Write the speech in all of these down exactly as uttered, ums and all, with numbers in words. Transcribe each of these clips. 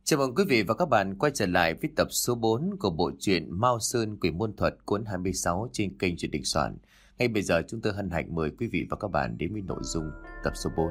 Chào mừng quý vị và các bạn quay trở lại với tập số bốn của bộ truyện Mao Sơn Quỷ Môn Thuật cuốn hai mươi sáu trên kênh Truyện Đình Soạn. Ngay bây giờ chúng tôi hân hạnh mời quý vị và các bạn đến với nội dung tập số bốn.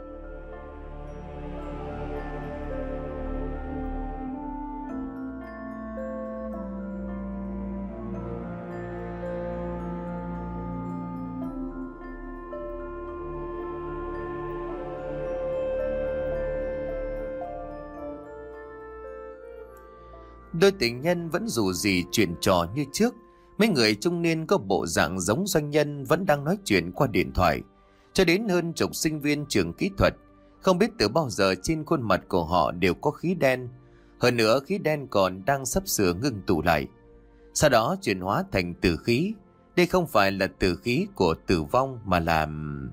Đôi tình nhân vẫn dù gì chuyện trò như trước. Mấy người trung niên có bộ dạng giống doanh nhân vẫn đang nói chuyện qua điện thoại. Cho đến hơn chục sinh viên trường kỹ thuật, không biết từ bao giờ trên khuôn mặt của họ đều có khí đen. Hơn nữa khí đen còn đang sắp sửa ngưng tụ lại, sau đó chuyển hóa thành tử khí. Đây không phải là tử khí của tử vong mà là...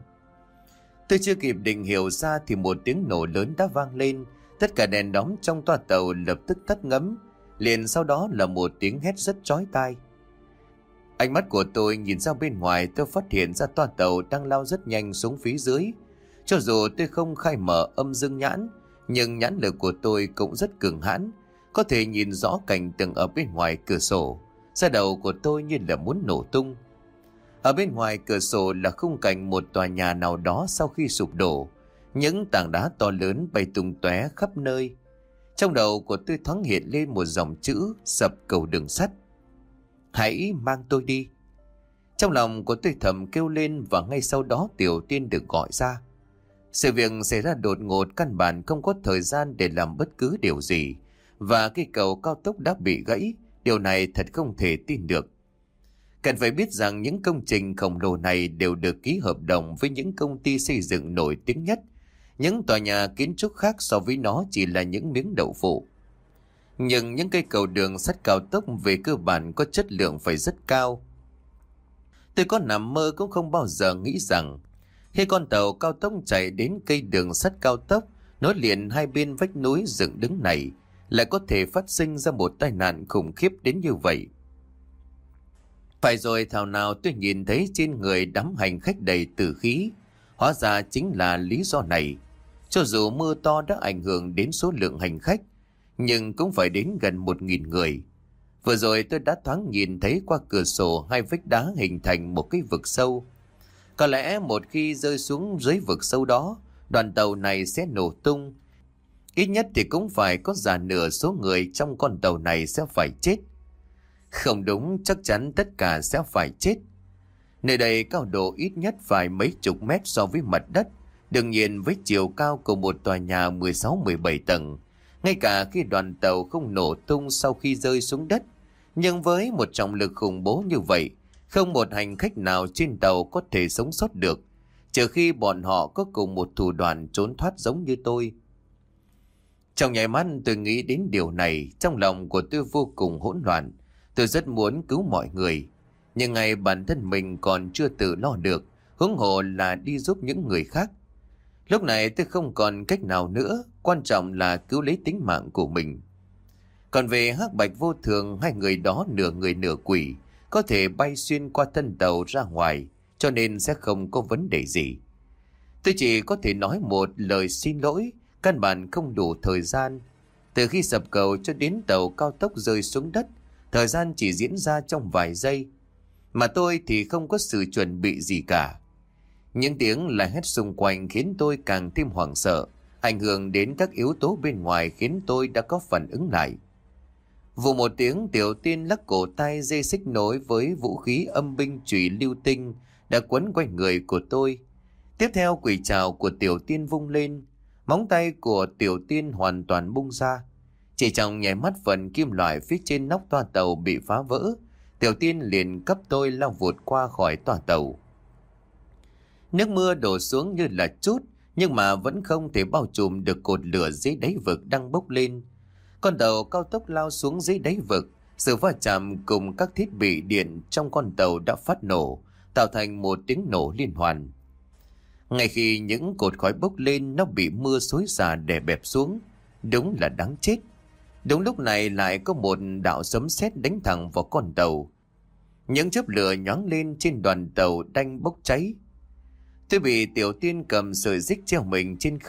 Tôi chưa kịp định hiểu ra thì một tiếng nổ lớn đã vang lên. Tất cả đèn đóm trong toa tàu lập tức tắt ngấm. Liền sau đó là một tiếng hét rất chói tai. Ánh mắt của tôi nhìn ra bên ngoài, tôi phát hiện ra toa tàu đang lao rất nhanh xuống phía dưới. Cho dù tôi không khai mở âm dương nhãn, nhưng nhãn lực của tôi cũng rất cường hãn, có thể nhìn rõ cảnh tượng ở bên ngoài cửa sổ. Da đầu của tôi như là muốn nổ tung. Ở bên ngoài cửa sổ là khung cảnh một tòa nhà nào đó sau khi sụp đổ. Những tảng đá to lớn bay tung tóe khắp nơi. Trong đầu của tôi thoáng hiện lên một dòng chữ sập cầu đường sắt. Hãy mang tôi đi. Trong lòng của tôi thầm kêu lên, và ngay sau đó Tiểu Tiên được gọi ra. Sự việc xảy ra đột ngột, căn bản không có thời gian để làm bất cứ điều gì. Và cây cầu cao tốc đã bị gãy. Điều này thật không thể tin được. Cần phải biết rằng những công trình khổng lồ này đều được ký hợp đồng với những công ty xây dựng nổi tiếng nhất. Những tòa nhà kiến trúc khác so với nó chỉ là những miếng đậu phụ. Nhưng những cây cầu đường sắt cao tốc về cơ bản có chất lượng phải rất cao. Tôi có nằm mơ cũng không bao giờ nghĩ rằng khi con tàu cao tốc chạy đến cây đường sắt cao tốc nối liền hai bên vách núi dựng đứng này lại có thể phát sinh ra một tai nạn khủng khiếp đến như vậy. Phải rồi, thảo nào tôi nhìn thấy trên người đám hành khách đầy tử khí. Hóa ra chính là lý do này. Cho dù mưa to đã ảnh hưởng đến số lượng hành khách, nhưng cũng phải đến gần một nghìn người. Vừa rồi tôi đã thoáng nhìn thấy qua cửa sổ hai vách đá hình thành một cái vực sâu. Có lẽ một khi rơi xuống dưới vực sâu đó, đoàn tàu này sẽ nổ tung. Ít nhất thì cũng phải có già nửa số người trong con tàu này sẽ phải chết. Không đúng, chắc chắn tất cả sẽ phải chết. Nơi đây cao độ ít nhất phải mấy chục mét so với mặt đất. Đương nhiên với chiều cao của một tòa nhà mười sáu mười bảy tầng, ngay cả khi đoàn tàu không nổ tung sau khi rơi xuống đất, nhưng với một trọng lực khủng bố như vậy, không một hành khách nào trên tàu có thể sống sót được, trừ khi bọn họ có cùng một thủ đoạn trốn thoát giống như tôi. Trong nháy mắt tôi nghĩ đến điều này, trong lòng của tôi vô cùng hỗn loạn. Tôi rất muốn cứu mọi người, nhưng ngay bản thân mình còn chưa tự lo được, huống hồ là đi giúp những người khác. Lúc này tôi không còn cách nào nữa, quan trọng là cứu lấy tính mạng của mình. Còn về Hắc Bạch Vô Thường, hai người đó nửa người nửa quỷ, có thể bay xuyên qua thân tàu ra ngoài, cho nên sẽ không có vấn đề gì. Tôi chỉ có thể nói một lời xin lỗi, căn bản không đủ thời gian. Từ khi sập cầu cho đến tàu cao tốc rơi xuống đất, thời gian chỉ diễn ra trong vài giây. Mà tôi thì không có sự chuẩn bị gì cả. Những tiếng la hét xung quanh khiến tôi càng thêm hoảng sợ, ảnh hưởng đến các yếu tố bên ngoài khiến tôi đã có phản ứng lại. Vụ một tiếng, Tiểu Tiên lắc cổ tay, dây xích nối với vũ khí âm binh chùy lưu tinh đã quấn quanh người của tôi. Tiếp theo quỷ trảo của Tiểu Tiên vung lên, móng tay của Tiểu Tiên hoàn toàn bung ra. Chỉ trong nháy mắt, phần kim loại phía trên nóc toa tàu bị phá vỡ. Tiểu Tiên liền cấp tôi lao vụt qua khỏi toa tàu. Nước mưa đổ xuống như là chút, nhưng mà vẫn không thể bao trùm được cột lửa dưới đáy vực đang bốc lên. Con tàu cao tốc lao xuống dưới đáy vực, sự va chạm cùng các thiết bị điện trong con tàu đã phát nổ, tạo thành một tiếng nổ liên hoàn. Ngay khi những cột khói bốc lên, nó bị mưa xối xả đè bẹp xuống. Đúng là đáng chết. Đúng lúc này lại có một đạo sấm sét đánh thẳng vào con tàu. Những chớp lửa nhoáng lên trên đoàn tàu đang bốc cháy. Tôi bị Tiểu Tiên cầm sợi xích treo mình trên không,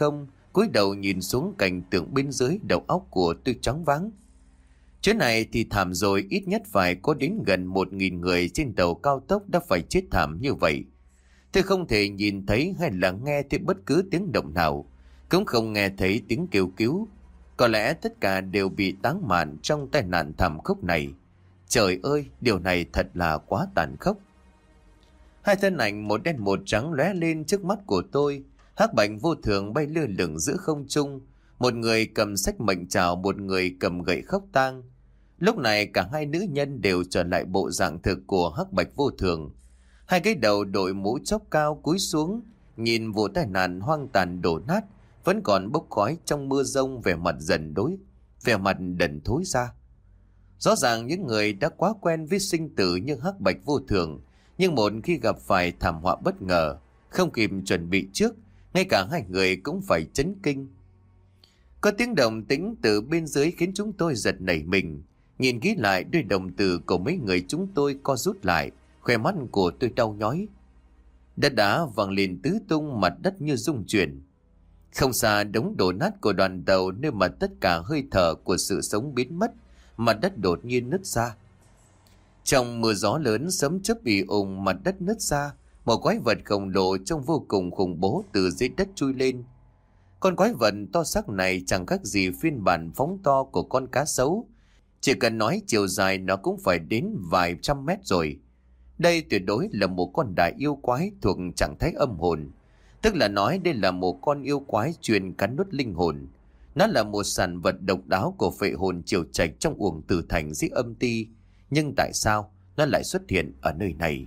cúi đầu nhìn xuống cảnh tượng bên dưới, đầu óc của tôi choáng váng. Chuyến này thì thảm rồi, ít nhất phải có đến gần một nghìn người trên tàu cao tốc đã phải chết thảm như vậy. Tôi không thể nhìn thấy hay là nghe thấy bất cứ tiếng động nào, cũng không nghe thấy tiếng kêu cứu. Có lẽ tất cả đều bị táng mạn trong tai nạn thảm khốc này. Trời ơi, điều này thật là quá tàn khốc. Hai thân ảnh một đen một trắng lóe lên trước mắt của tôi. Hắc bạch vô thường bay lơ lửng giữa không trung. Một người cầm sách mệnh trào, một người cầm gậy khóc tang. Lúc này cả hai nữ nhân đều trở lại bộ dạng thực của hắc bạch vô thường. Hai cái đầu đội mũ chóp cao cúi xuống, nhìn vụ tai nạn hoang tàn đổ nát, vẫn còn bốc khói trong mưa rông, vẻ mặt dần đối, vẻ mặt đần thối ra. Rõ ràng những người đã quá quen với sinh tử như hắc bạch vô thường, nhưng một khi gặp phải thảm họa bất ngờ, không kịp chuẩn bị trước, ngay cả hai người cũng phải chấn kinh. Có tiếng động tĩnh từ bên dưới khiến chúng tôi giật nảy mình. Nhìn kỹ lại, đôi đồng tử của mấy người chúng tôi co rút lại, khóe mắt của tôi đau nhói. Đất đá văng lên tứ tung, mặt đất như rung chuyển. Không xa đống đổ nát của đoàn tàu, nơi mà tất cả hơi thở của sự sống biến mất, mặt đất đột nhiên nứt ra. Trong mưa gió lớn, sấm chớp ì ùng, mặt đất nứt ra, một quái vật khổng lồ trông vô cùng khủng bố từ dưới đất chui lên. Con quái vật to xác này chẳng khác gì phiên bản phóng to của con cá sấu. Chỉ cần nói chiều dài nó cũng phải đến vài trăm mét rồi. Đây tuyệt đối là một con đại yêu quái thuộc trạng thái âm hồn. Tức là nói đây là một con yêu quái chuyên cắn nuốt linh hồn. Nó là một sản vật độc đáo của phệ hồn triều trạch trong uổng tử thành dưới âm ti. Nhưng tại sao nó lại xuất hiện ở nơi này?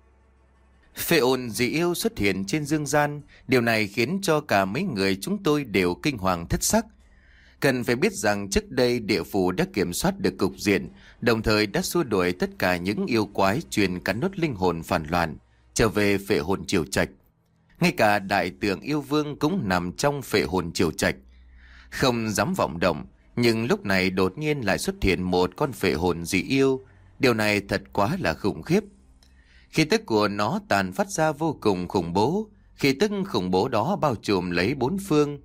Phệ hồn dị yêu xuất hiện trên dương gian. Điều này khiến cho cả mấy người chúng tôi đều kinh hoàng thất sắc. Cần phải biết rằng trước đây địa phủ đã kiểm soát được cục diện, đồng thời đã xua đuổi tất cả những yêu quái chuyên cắn nuốt linh hồn phản loạn trở về phệ hồn triều trạch. Ngay cả đại tượng yêu vương cũng nằm trong phệ hồn triều trạch. Không dám vọng động, nhưng lúc này đột nhiên lại xuất hiện một con phệ hồn dị yêu. Điều này thật quá là khủng khiếp. Khí tức của nó tàn phát ra vô cùng khủng bố. Khí tức khủng bố đó bao trùm lấy bốn phương.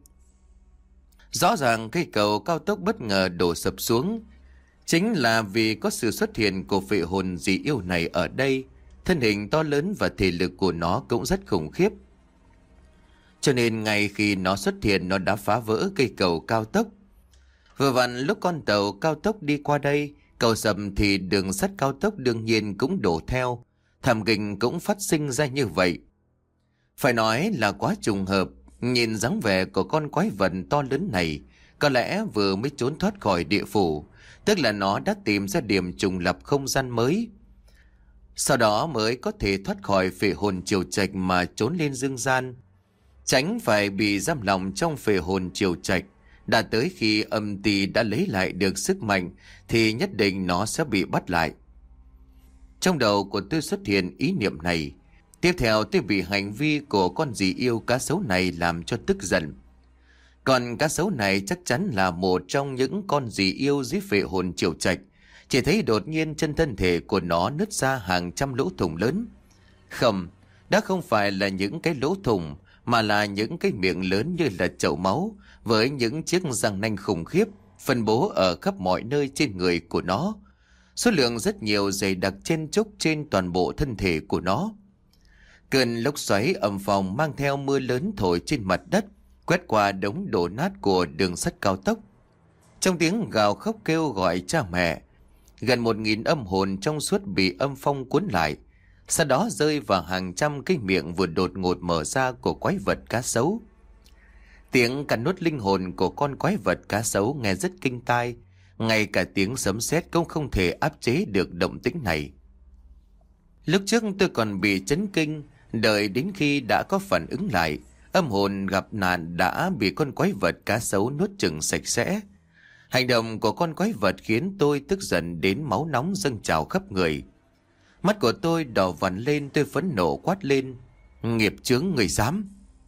Rõ ràng cây cầu cao tốc bất ngờ đổ sập xuống, chính là vì có sự xuất hiện của phệ hồn dị yêu này ở đây. Thân hình to lớn và thể lực của nó cũng rất khủng khiếp. Cho nên ngay khi nó xuất hiện, nó đã phá vỡ cây cầu cao tốc. Vừa vặn lúc con tàu cao tốc đi qua đây, cầu sập thì đường sắt cao tốc đương nhiên cũng đổ theo. Thảm kịch cũng phát sinh ra như vậy. Phải nói là quá trùng hợp. Nhìn dáng vẻ của con quái vật to lớn này, có lẽ vừa mới trốn thoát khỏi địa phủ, tức là nó đã tìm ra điểm trùng lập không gian mới. Sau đó mới có thể thoát khỏi phệ hồn triều trạch mà trốn lên dương gian, tránh phải bị giam lòng trong phệ hồn triều trạch. Đã tới khi âm ti đã lấy lại được sức mạnh thì nhất định nó sẽ bị bắt lại. Trong đầu của tôi xuất hiện ý niệm này. Tiếp theo tôi bị hành vi của con dị yêu cá sấu này làm cho tức giận. Con cá sấu này chắc chắn là một trong những con dị yêu dưới phệ hồn triều trạch. Chỉ thấy đột nhiên chân thân thể của nó nứt ra hàng trăm lỗ thủng lớn. Không, đã không phải là những cái lỗ thủng, mà là những cái miệng lớn như là chậu máu, với những chiếc răng nanh khủng khiếp, phân bố ở khắp mọi nơi trên người của nó. Số lượng rất nhiều, dày đặc chen chúc trên toàn bộ thân thể của nó. Cơn lốc xoáy âm phong mang theo mưa lớn thổi trên mặt đất, quét qua đống đổ nát của đường sắt cao tốc. Trong tiếng gào khóc kêu gọi cha mẹ, gần một nghìn âm hồn trong suốt bị âm phong cuốn lại, sau đó rơi vào hàng trăm cái miệng vừa đột ngột mở ra của quái vật cá sấu. Tiếng cắn nuốt linh hồn của con quái vật cá sấu nghe rất kinh tai, ngay cả tiếng sấm sét cũng không thể áp chế được động tĩnh này. Lúc trước tôi còn bị chấn kinh, đợi đến khi đã có phản ứng lại, âm hồn gặp nạn đã bị con quái vật cá sấu nuốt chửng sạch sẽ. Hành động của con quái vật khiến tôi tức giận đến máu nóng dâng trào khắp người. Mắt của tôi đỏ vằn lên, tôi phẫn nộ quát lên: nghiệp chướng, người dám!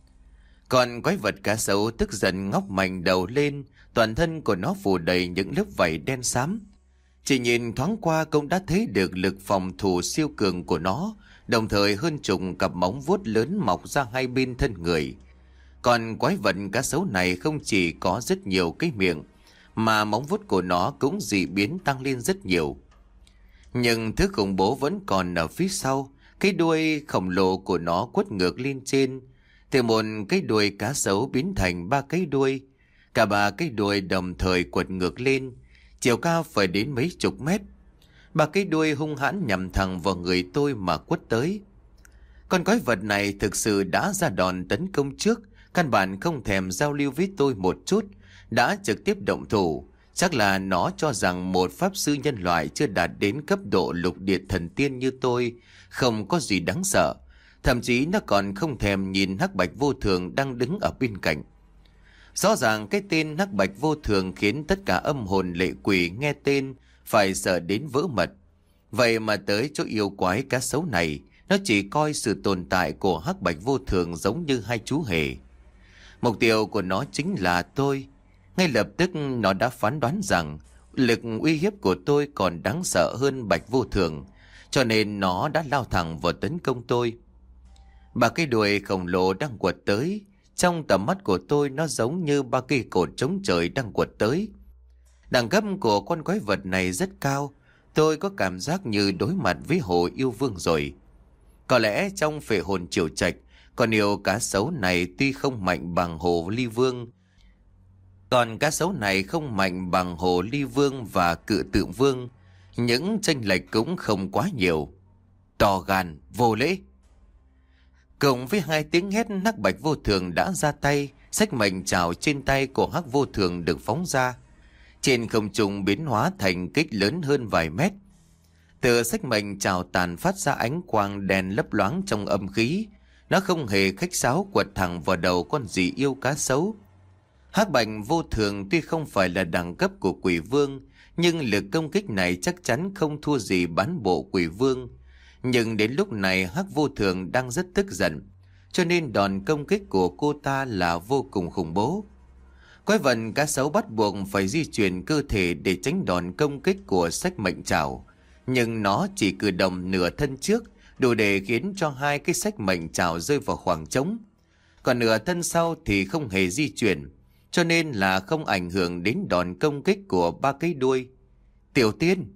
Còn quái vật cá sấu tức giận ngóc mạnh đầu lên, toàn thân của nó phủ đầy những lớp vảy đen xám. Chỉ nhìn thoáng qua cũng đã thấy được lực phòng thủ siêu cường của nó, đồng thời hơn chục cặp móng vuốt lớn mọc ra hai bên thân người. Còn quái vật cá sấu này không chỉ có rất nhiều cái miệng, mà móng vuốt của nó cũng dị biến tăng lên rất nhiều. Nhưng thứ khủng bố vẫn còn ở phía sau. Cái đuôi khổng lồ của nó quất ngược lên trên, từ một cái đuôi cá sấu biến thành ba cái đuôi. Cả ba cái đuôi đồng thời quật ngược lên, chiều cao phải đến mấy chục mét. Ba cái đuôi hung hãn nhằm thẳng vào người tôi mà quất tới. Con quái vật này thực sự đã ra đòn tấn công trước, căn bản không thèm giao lưu với tôi một chút, đã trực tiếp động thủ. Chắc là nó cho rằng một pháp sư nhân loại chưa đạt đến cấp độ lục địa thần tiên như tôi không có gì đáng sợ. Thậm chí nó còn không thèm nhìn hắc bạch vô thường đang đứng ở bên cạnh. Rõ ràng cái tên hắc bạch vô thường khiến tất cả âm hồn lệ quỷ nghe tên phải sợ đến vỡ mật. Vậy mà tới chỗ yêu quái cá sấu này, nó chỉ coi sự tồn tại của hắc bạch vô thường giống như hai chú hề. Mục tiêu của nó chính là tôi. Ngay lập tức nó đã phán đoán rằng lực uy hiếp của tôi còn đáng sợ hơn bạch vô thường, cho nên nó đã lao thẳng vào tấn công tôi. Ba cái đuôi khổng lồ đang quật tới. Trong tầm mắt của tôi, nó giống như ba cây cột chống trời đang quật tới. Đẳng cấp của con quái vật này rất cao. Tôi có cảm giác như đối mặt với hồ yêu vương rồi. Có lẽ trong phệ hồn triều trạch, con yêu cá sấu này tuy không mạnh bằng hồ ly vương, còn cá sấu này không mạnh bằng hồ ly vương và cự tượng vương, những chênh lệch cũng không quá nhiều. To gan, vô lễ. Cộng với hai tiếng hét, hắc bạch vô thường đã ra tay, xách mệnh trảo trên tay của hắc vô thường được phóng ra. Trên không trung biến hóa thành kích lớn hơn vài mét. Từ xách mệnh trảo tàn phát ra ánh quang đèn lấp loáng trong âm khí. Nó không hề khách sáo quật thẳng vào đầu con dị yêu cá sấu. Hắc bạch vô thường tuy không phải là đẳng cấp của quỷ vương, nhưng lực công kích này chắc chắn không thua gì bán bộ quỷ vương. Nhưng đến lúc này hắc vô thường đang rất tức giận, cho nên đòn công kích của cô ta là vô cùng khủng bố. Quái vật cá sấu bắt buộc phải di chuyển cơ thể để tránh đòn công kích của xách mệnh trảo, nhưng nó chỉ cử động nửa thân trước, đủ để khiến cho hai cái xách mệnh trảo rơi vào khoảng trống. Còn nửa thân sau thì không hề di chuyển, cho nên là không ảnh hưởng đến đòn công kích của ba cái đuôi. Tiểu Tiên!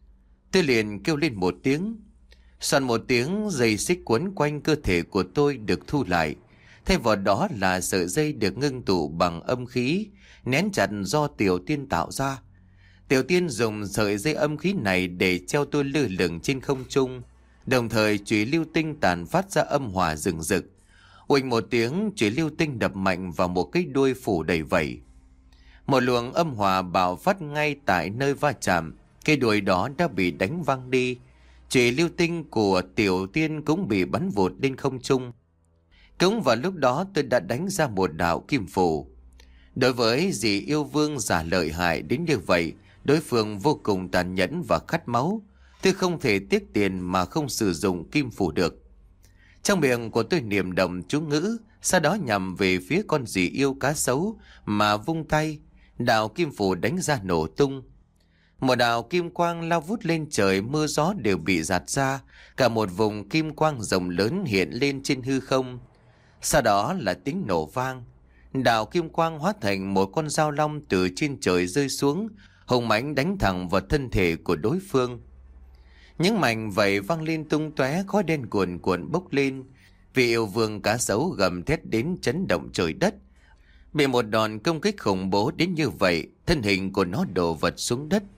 Tôi liền kêu lên một tiếng. Soàn một tiếng, dây xích quấn quanh cơ thể của tôi được thu lại. Thay vào đó là sợi dây được ngưng tụ bằng âm khí, nén chặt do Tiểu Tiên tạo ra. Tiểu Tiên dùng sợi dây âm khí này để treo tôi lơ lửng trên không trung, đồng thời chùy lưu tinh tàn phát ra âm hỏa rừng rực. Uỳnh một tiếng, chùy lưu tinh đập mạnh vào một cái đuôi phủ đầy vẩy. Một luồng âm hỏa bạo phát ngay tại nơi va chạm, cái đuôi đó đã bị đánh văng đi. Chùy lưu tinh của Tiểu Tiên cũng bị bắn vụt lên không trung. Cũng vào lúc đó tôi đã đánh ra một đạo kim phù. Đối với dị yêu vương giả lợi hại đến như vậy, đối phương vô cùng tàn nhẫn và khát máu. Tôi không thể tiếc tiền mà không sử dụng kim phù được. Trong miệng của tôi niệm động chú ngữ, sau đó nhằm về phía con dị yêu cá sấu mà vung tay, đạo kim phù đánh ra nổ tung. Một đạo kim quang lao vút lên trời, mưa gió đều bị gạt ra, cả một vùng kim quang rộng lớn hiện lên trên hư không. Sau đó là tiếng nổ vang, đạo kim quang hóa thành một con dao long từ trên trời rơi xuống, hùng mãnh đánh thẳng vào thân thể của đối phương. Những mảnh vẩy văng lên tung tóe, khói đen cuồn cuộn bốc lên. Vị yêu vương cá sấu gầm thét đến chấn động trời đất. Bị một đòn công kích khủng bố đến như vậy, thân hình của nó đổ vật xuống đất.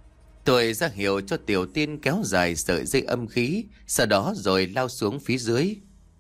Tôi ra hiệu cho Tiểu Tiên kéo dài sợi dây âm khí, sau đó rồi lao xuống phía dưới.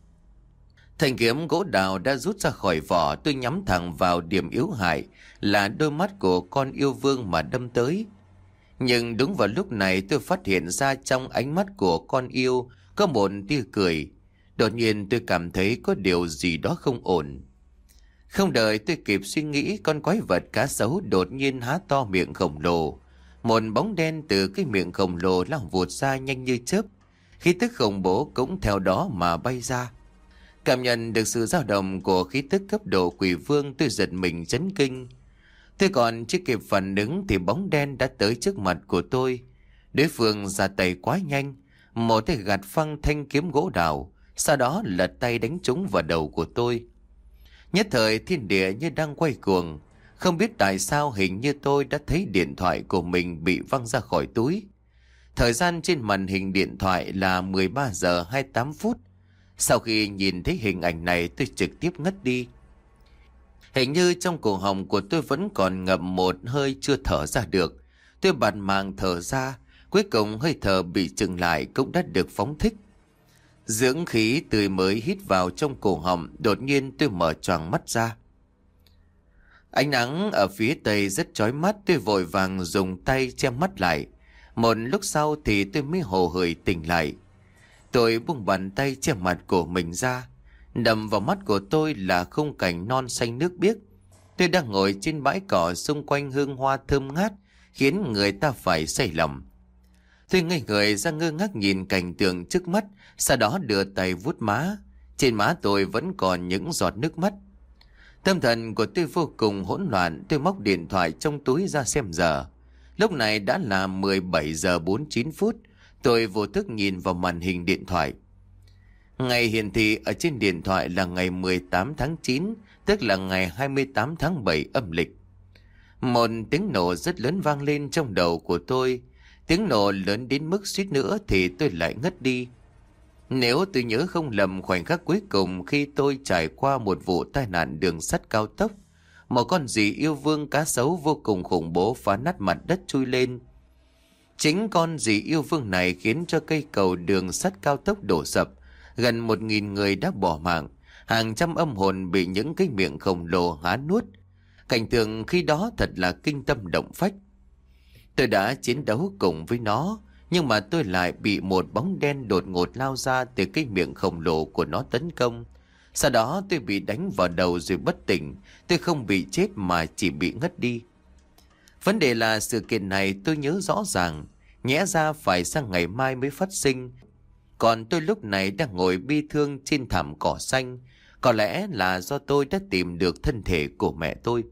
Thanh kiếm gỗ đào đã rút ra khỏi vỏ, tôi nhắm thẳng vào điểm yếu hại là đôi mắt của con yêu vương mà đâm tới. Nhưng đúng vào lúc này tôi phát hiện ra trong ánh mắt của con yêu có một tia cười. Đột nhiên tôi cảm thấy có điều gì đó không ổn. Không đợi tôi kịp suy nghĩ, con quái vật cá sấu đột nhiên há to miệng khổng lồ. Một bóng đen từ cái miệng khổng lồ lao vụt ra nhanh như chớp. Khí tức khủng bố cũng theo đó mà bay ra. Cảm nhận được sự dao động của khí tức cấp độ quỷ vương, tôi giật mình chấn kinh. Tôi còn chưa kịp phản ứng thì bóng đen đã tới trước mặt của tôi. Đối phương ra tay quá nhanh, một tay gạt phăng thanh kiếm gỗ đào, sau đó lật tay đánh trúng vào đầu của tôi. Nhất thời thiên địa như đang quay cuồng. Không biết tại sao hình như tôi đã thấy điện thoại của mình bị văng ra khỏi túi. Thời gian trên màn hình điện thoại là mười ba giờ hai mươi tám phút. Sau khi nhìn thấy hình ảnh này tôi trực tiếp ngất đi. Hình như trong cổ họng của tôi vẫn còn ngậm một hơi chưa thở ra được. Tôi bạt mạng thở ra, cuối cùng hơi thở bị chừng lại cũng đã được phóng thích. Dưỡng khí tươi mới hít vào trong cổ họng, đột nhiên tôi mở choàng mắt ra. Ánh nắng ở phía tây rất chói mắt, tôi vội vàng dùng tay che mắt lại. Một lúc sau thì tôi mới hồ hởi tỉnh lại. Tôi buông bàn tay che mặt của mình ra. Đầm vào mắt của tôi là khung cảnh non xanh nước biếc. Tôi đang ngồi trên bãi cỏ, xung quanh hương hoa thơm ngát, khiến người ta phải say lòng. Tôi ngây người ra ngơ ngác nhìn cảnh tượng trước mắt, sau đó đưa tay vuốt má. Trên má tôi vẫn còn những giọt nước mắt. Tâm thần của tôi vô cùng hỗn loạn. Tôi móc điện thoại trong túi ra xem giờ. Lúc này đã là mười bảy giờ bốn mươi chín phút. Tôi vô thức nhìn vào màn hình điện thoại. Ngày hiển thị ở trên điện thoại là ngày mười tám tháng chín, tức là ngày hai mươi tám tháng bảy âm lịch. Một tiếng nổ rất lớn vang lên trong đầu của tôi. Tiếng nổ lớn đến mức suýt nữa thì tôi lại ngất đi. Nếu tôi nhớ không lầm, khoảnh khắc cuối cùng khi tôi trải qua một vụ tai nạn đường sắt cao tốc, một con dì yêu vương cá sấu vô cùng khủng bố phá nát mặt đất chui lên. Chính con dì yêu vương này khiến cho cây cầu đường sắt cao tốc đổ sập, gần một nghìn người đã bỏ mạng, hàng trăm âm hồn bị những cái miệng khổng lồ há nuốt. Cảnh tượng khi đó thật là kinh tâm động phách. Tôi đã chiến đấu cùng với nó, nhưng mà tôi lại bị một bóng đen đột ngột lao ra từ cái miệng khổng lồ của nó tấn công. Sau đó tôi bị đánh vào đầu rồi bất tỉnh. Tôi không bị chết mà chỉ bị ngất đi. Vấn đề là sự kiện này tôi nhớ rõ ràng, nhẽ ra phải sang ngày mai mới phát sinh. Còn tôi lúc này đang ngồi bi thương trên thảm cỏ xanh. Có lẽ là do tôi đã tìm được thân thể của mẹ tôi.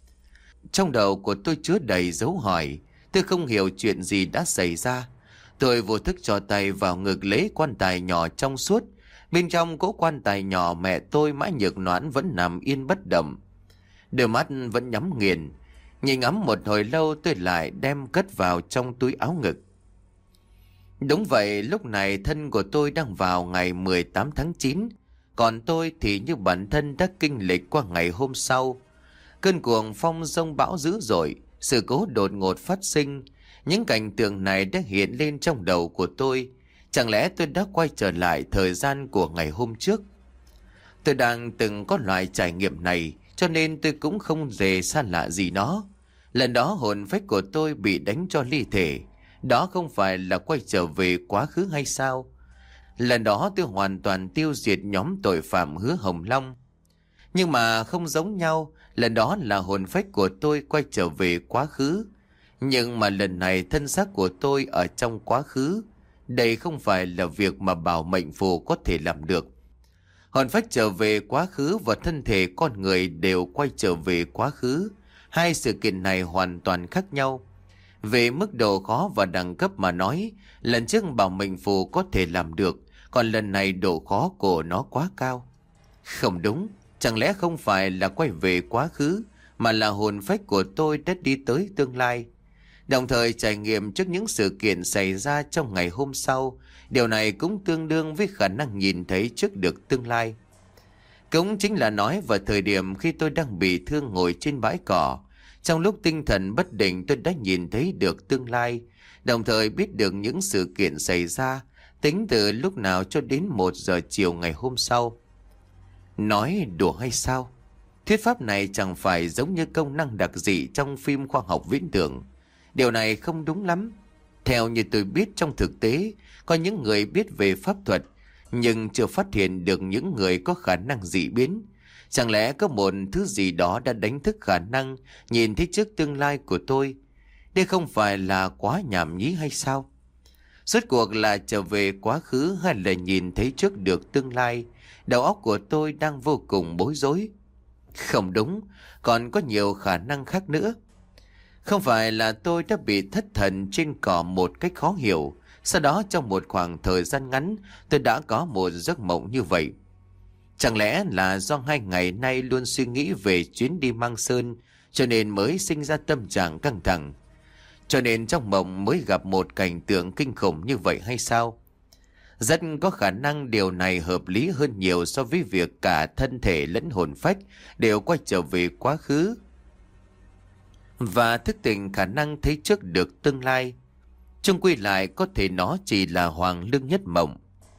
Trong đầu của tôi chứa đầy dấu hỏi. Tôi không hiểu chuyện gì đã xảy ra. Tôi vô thức cho tay vào ngực lấy quan tài nhỏ trong suốt. Bên trong cỗ quan tài nhỏ, mẹ tôi mãi nhược noãn vẫn nằm yên bất động. Đôi mắt vẫn nhắm nghiền. Nhìn ngắm một hồi lâu tôi lại đem cất vào trong túi áo ngực. Đúng vậy, lúc này thân của tôi đang vào ngày mười tám tháng chín. Còn tôi thì như bản thân đã kinh lịch qua ngày hôm sau. Cơn cuồng phong giông bão dữ dội, sự cố đột ngột phát sinh. Những cảnh tượng này đã hiện lên trong đầu của tôi. Chẳng lẽ tôi đã quay trở lại thời gian của ngày hôm trước? Tôi đang từng có loại trải nghiệm này, cho nên tôi cũng không dè xa lạ gì nó. Lần đó hồn phách của tôi bị đánh cho ly thể. Đó không phải là quay trở về quá khứ hay sao? Lần đó tôi hoàn toàn tiêu diệt nhóm tội phạm Hứa Hồng Long. Nhưng mà không giống nhau, lần đó là hồn phách của tôi quay trở về quá khứ. Nhưng mà lần này thân xác của tôi ở trong quá khứ. Đây không phải là việc mà bảo mệnh phù có thể làm được. Hồn phách trở về quá khứ và thân thể con người đều quay trở về quá khứ. Hai sự kiện này hoàn toàn khác nhau. Về mức độ khó và đẳng cấp mà nói, lần trước bảo mệnh phù có thể làm được, còn lần này độ khó của nó quá cao. Không đúng, chẳng lẽ không phải là quay về quá khứ, mà là hồn phách của tôi đã đi tới tương lai. Đồng thời trải nghiệm trước những sự kiện xảy ra trong ngày hôm sau, điều này cũng tương đương với khả năng nhìn thấy trước được tương lai. Cũng chính là nói vào thời điểm khi tôi đang bị thương ngồi trên bãi cỏ, trong lúc tinh thần bất định tôi đã nhìn thấy được tương lai, đồng thời biết được những sự kiện xảy ra, tính từ lúc nào cho đến một giờ chiều ngày hôm sau. Nói đùa hay sao? Thuyết pháp này chẳng phải giống như công năng đặc dị trong phim khoa học viễn tưởng. Điều này không đúng lắm. Theo như tôi biết, trong thực tế, có những người biết về pháp thuật, nhưng chưa phát hiện được những người có khả năng dị biến. Chẳng lẽ có một thứ gì đó đã đánh thức khả năng nhìn thấy trước tương lai của tôi? Đây không phải là quá nhảm nhí hay sao? Rốt cuộc là trở về quá khứ hay là nhìn thấy trước được tương lai? Đầu óc của tôi đang vô cùng bối rối. Không đúng, còn có nhiều khả năng khác nữa. Không phải là tôi đã bị thất thần trên cỏ một cách khó hiểu. Sau đó trong một khoảng thời gian ngắn tôi đã có một giấc mộng như vậy. Chẳng lẽ là do hai ngày nay luôn suy nghĩ về chuyến đi Mang Sơn cho nên mới sinh ra tâm trạng căng thẳng? Cho nên trong mộng mới gặp một cảnh tượng kinh khủng như vậy hay sao? Rất có khả năng điều này hợp lý hơn nhiều so với việc cả thân thể lẫn hồn phách đều quay trở về quá khứ và thức tỉnh khả năng thấy trước được tương lai. Chung quy lại có thể nó chỉ là Hoàng Lương Nhất Mộng.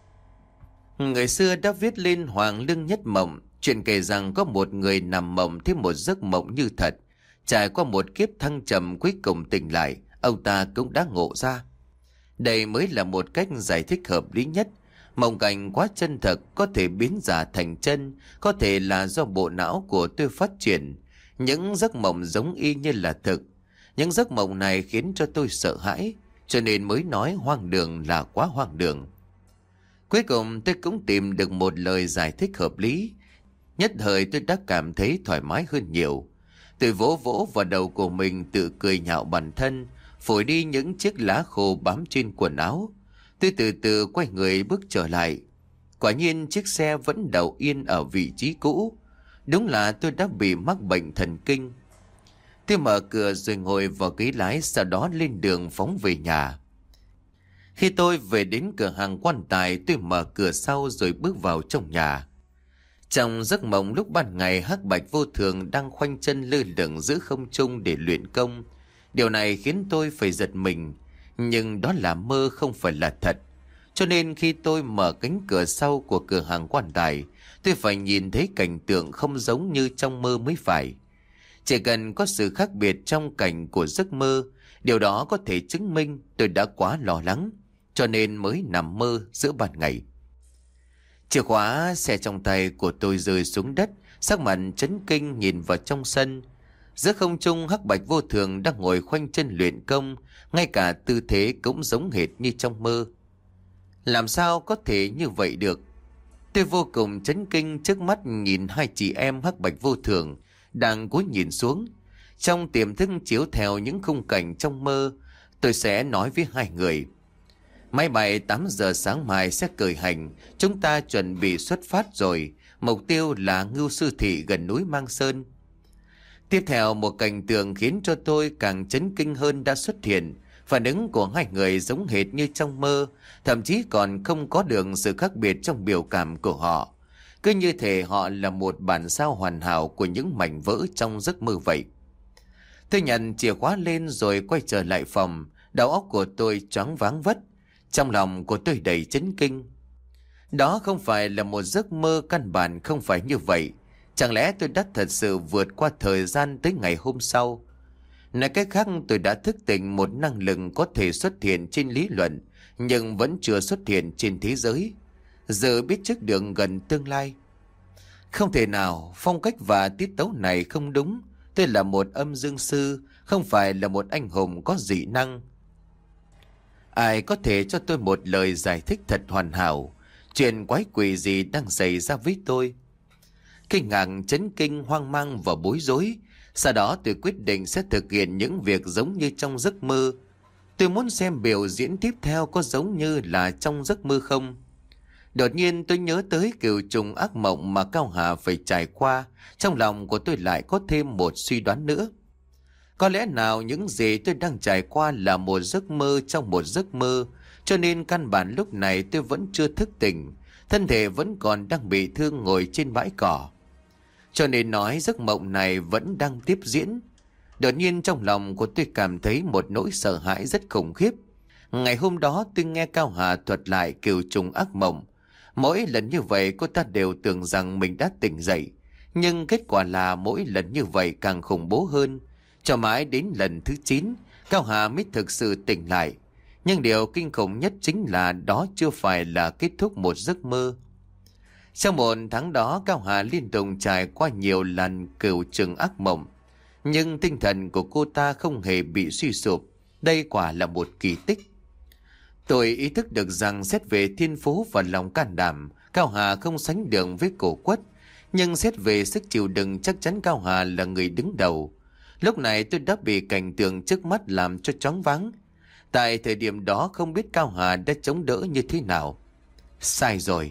Người xưa đã viết lên Hoàng Lương Nhất Mộng, chuyện kể rằng có một người nằm mộng thấy một giấc mộng như thật. Trải qua một kiếp thăng trầm cuối cùng tỉnh lại, ông ta cũng đã ngộ ra. Đây mới là một cách giải thích hợp lý nhất. Mộng cảnh quá chân thực, có thể biến giả thành chân, có thể là do bộ não của tôi phát triển. Những giấc mộng giống y như là thực. Những giấc mộng này khiến cho tôi sợ hãi, cho nên mới nói hoang đường là quá hoang đường. Cuối cùng tôi cũng tìm được một lời giải thích hợp lý. Nhất thời tôi đã cảm thấy thoải mái hơn nhiều. Tôi vỗ vỗ vào đầu của mình, tự cười nhạo bản thân, phủi đi những chiếc lá khô bám trên quần áo. Tôi từ từ quay người bước trở lại. Quả nhiên chiếc xe vẫn đậu yên ở vị trí cũ. Đúng là tôi đã bị mắc bệnh thần kinh. Tôi mở cửa rồi ngồi vào ghế lái, sau đó lên đường phóng về nhà. Khi tôi về đến cửa hàng quan tài, tôi mở cửa sau rồi bước vào trong nhà. Trong giấc mộng lúc ban ngày, Hắc Bạch Vô Thường đang khoanh chân lơ lửng giữa không trung để luyện công. Điều này khiến tôi phải giật mình, nhưng đó là mơ không phải là thật. Cho nên khi tôi mở cánh cửa sau của cửa hàng quan tài, tôi phải nhìn thấy cảnh tượng không giống như trong mơ mới phải. Chỉ cần có sự khác biệt trong cảnh của giấc mơ, điều đó có thể chứng minh tôi đã quá lo lắng, cho nên mới nằm mơ giữa ban ngày. Chìa khóa xe trong tay của tôi rơi xuống đất, sắc mặt chấn kinh nhìn vào trong sân. Giữa không trung, Hắc Bạch Vô Thường đang ngồi khoanh chân luyện công, ngay cả tư thế cũng giống hệt như trong mơ. Làm sao có thể như vậy được? Tôi vô cùng chấn kinh trước mắt nhìn hai chị em Hắc Bạch Vô Thường đang cúi nhìn xuống. Trong tiềm thức chiếu theo những khung cảnh trong mơ, tôi sẽ nói với hai người: máy bay tám giờ sáng mai sẽ khởi hành, chúng ta chuẩn bị xuất phát rồi, mục tiêu là Ngưu Sư Thị gần núi Mang Sơn. Tiếp theo một cảnh tượng khiến cho tôi càng chấn kinh hơn đã xuất hiện. Phản ứng của hai người giống hệt như trong mơ, thậm chí còn không có được sự khác biệt trong biểu cảm của họ. Cứ như thể họ là một bản sao hoàn hảo của những mảnh vỡ trong giấc mơ vậy. Tôi nhận chìa khóa lên rồi quay trở lại phòng, đầu óc của tôi choáng váng vất. Trong lòng của tôi đầy chấn kinh. Đó không phải là một giấc mơ, căn bản không phải như vậy. Chẳng lẽ tôi đã thật sự vượt qua thời gian tới ngày hôm sau? Nói cách khác, tôi đã thức tỉnh một năng lực có thể xuất hiện trên lý luận, nhưng vẫn chưa xuất hiện trên thế giới. Giờ biết trước được gần tương lai. Không thể nào, phong cách và tiết tấu này không đúng. Tôi là một âm dương sư, không phải là một anh hùng có dị năng. Ai có thể cho tôi một lời giải thích thật hoàn hảo? Chuyện quái quỷ gì đang xảy ra với tôi? Kinh ngạc, chấn kinh, hoang mang và bối rối. Sau đó tôi quyết định sẽ thực hiện những việc giống như trong giấc mơ. Tôi muốn xem biểu diễn tiếp theo có giống như là trong giấc mơ không. Đột nhiên tôi nhớ tới cửu trùng ác mộng mà Cao Hà phải trải qua. Trong lòng của tôi lại có thêm một suy đoán nữa. Có lẽ nào những gì tôi đang trải qua là một giấc mơ trong một giấc mơ, cho nên căn bản lúc này tôi vẫn chưa thức tỉnh, thân thể vẫn còn đang bị thương ngồi trên bãi cỏ. Cho nên nói giấc mộng này vẫn đang tiếp diễn. Đột nhiên trong lòng của tôi cảm thấy một nỗi sợ hãi rất khủng khiếp. Ngày hôm đó tôi nghe Cao Hà thuật lại cửu trùng ác mộng. Mỗi lần như vậy cô ta đều tưởng rằng mình đã tỉnh dậy, nhưng kết quả là mỗi lần như vậy càng khủng bố hơn. Cho mãi đến lần thứ chín, Cao Hà mới thực sự tỉnh lại. Nhưng điều kinh khủng nhất chính là đó chưa phải là kết thúc một giấc mơ. Trong một tháng đó, Cao Hà liên tục trải qua nhiều lần cửu trùng ác mộng. Nhưng tinh thần của cô ta không hề bị suy sụp. Đây quả là một kỳ tích. Tôi ý thức được rằng xét về thiên phú và lòng can đảm, Cao Hà không sánh được với Cổ Quất. Nhưng xét về sức chịu đựng, chắc chắn Cao Hà là người đứng đầu. Lúc này tôi đã bị cảnh tượng trước mắt làm cho choáng váng. Tại thời điểm đó không biết Cao Hà đã chống đỡ như thế nào. Sai rồi,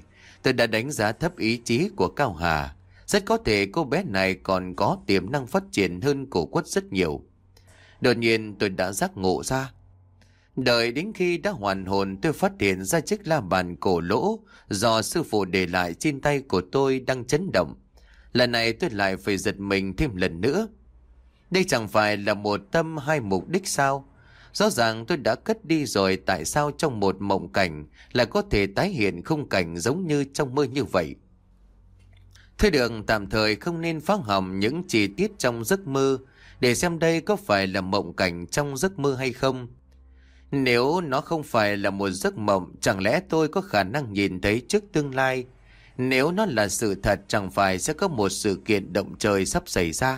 Tôi đã đánh giá thấp ý chí của Cao Hà. Rất có thể cô bé này còn có tiềm năng phát triển hơn cổ quất rất nhiều. Đột nhiên tôi đã giác ngộ ra. Đợi đến khi đã hoàn hồn, tôi phát hiện ra chiếc la bàn cổ lỗ do sư phụ để lại trên tay của tôi đang chấn động. Lần này tôi lại phải giật mình thêm lần nữa. Đây chẳng phải là một tâm hai mục đích sao? Rõ ràng tôi đã cất đi rồi, tại sao trong một mộng cảnh lại có thể tái hiện khung cảnh giống như trong mơ như vậy? Thôi được, tạm thời không nên phá hỏng những chi tiết trong giấc mơ để xem đây có phải là mộng cảnh trong giấc mơ hay không. Nếu nó không phải là một giấc mộng, chẳng lẽ tôi có khả năng nhìn thấy trước tương lai? Nếu nó là sự thật, chẳng phải sẽ có một sự kiện động trời sắp xảy ra?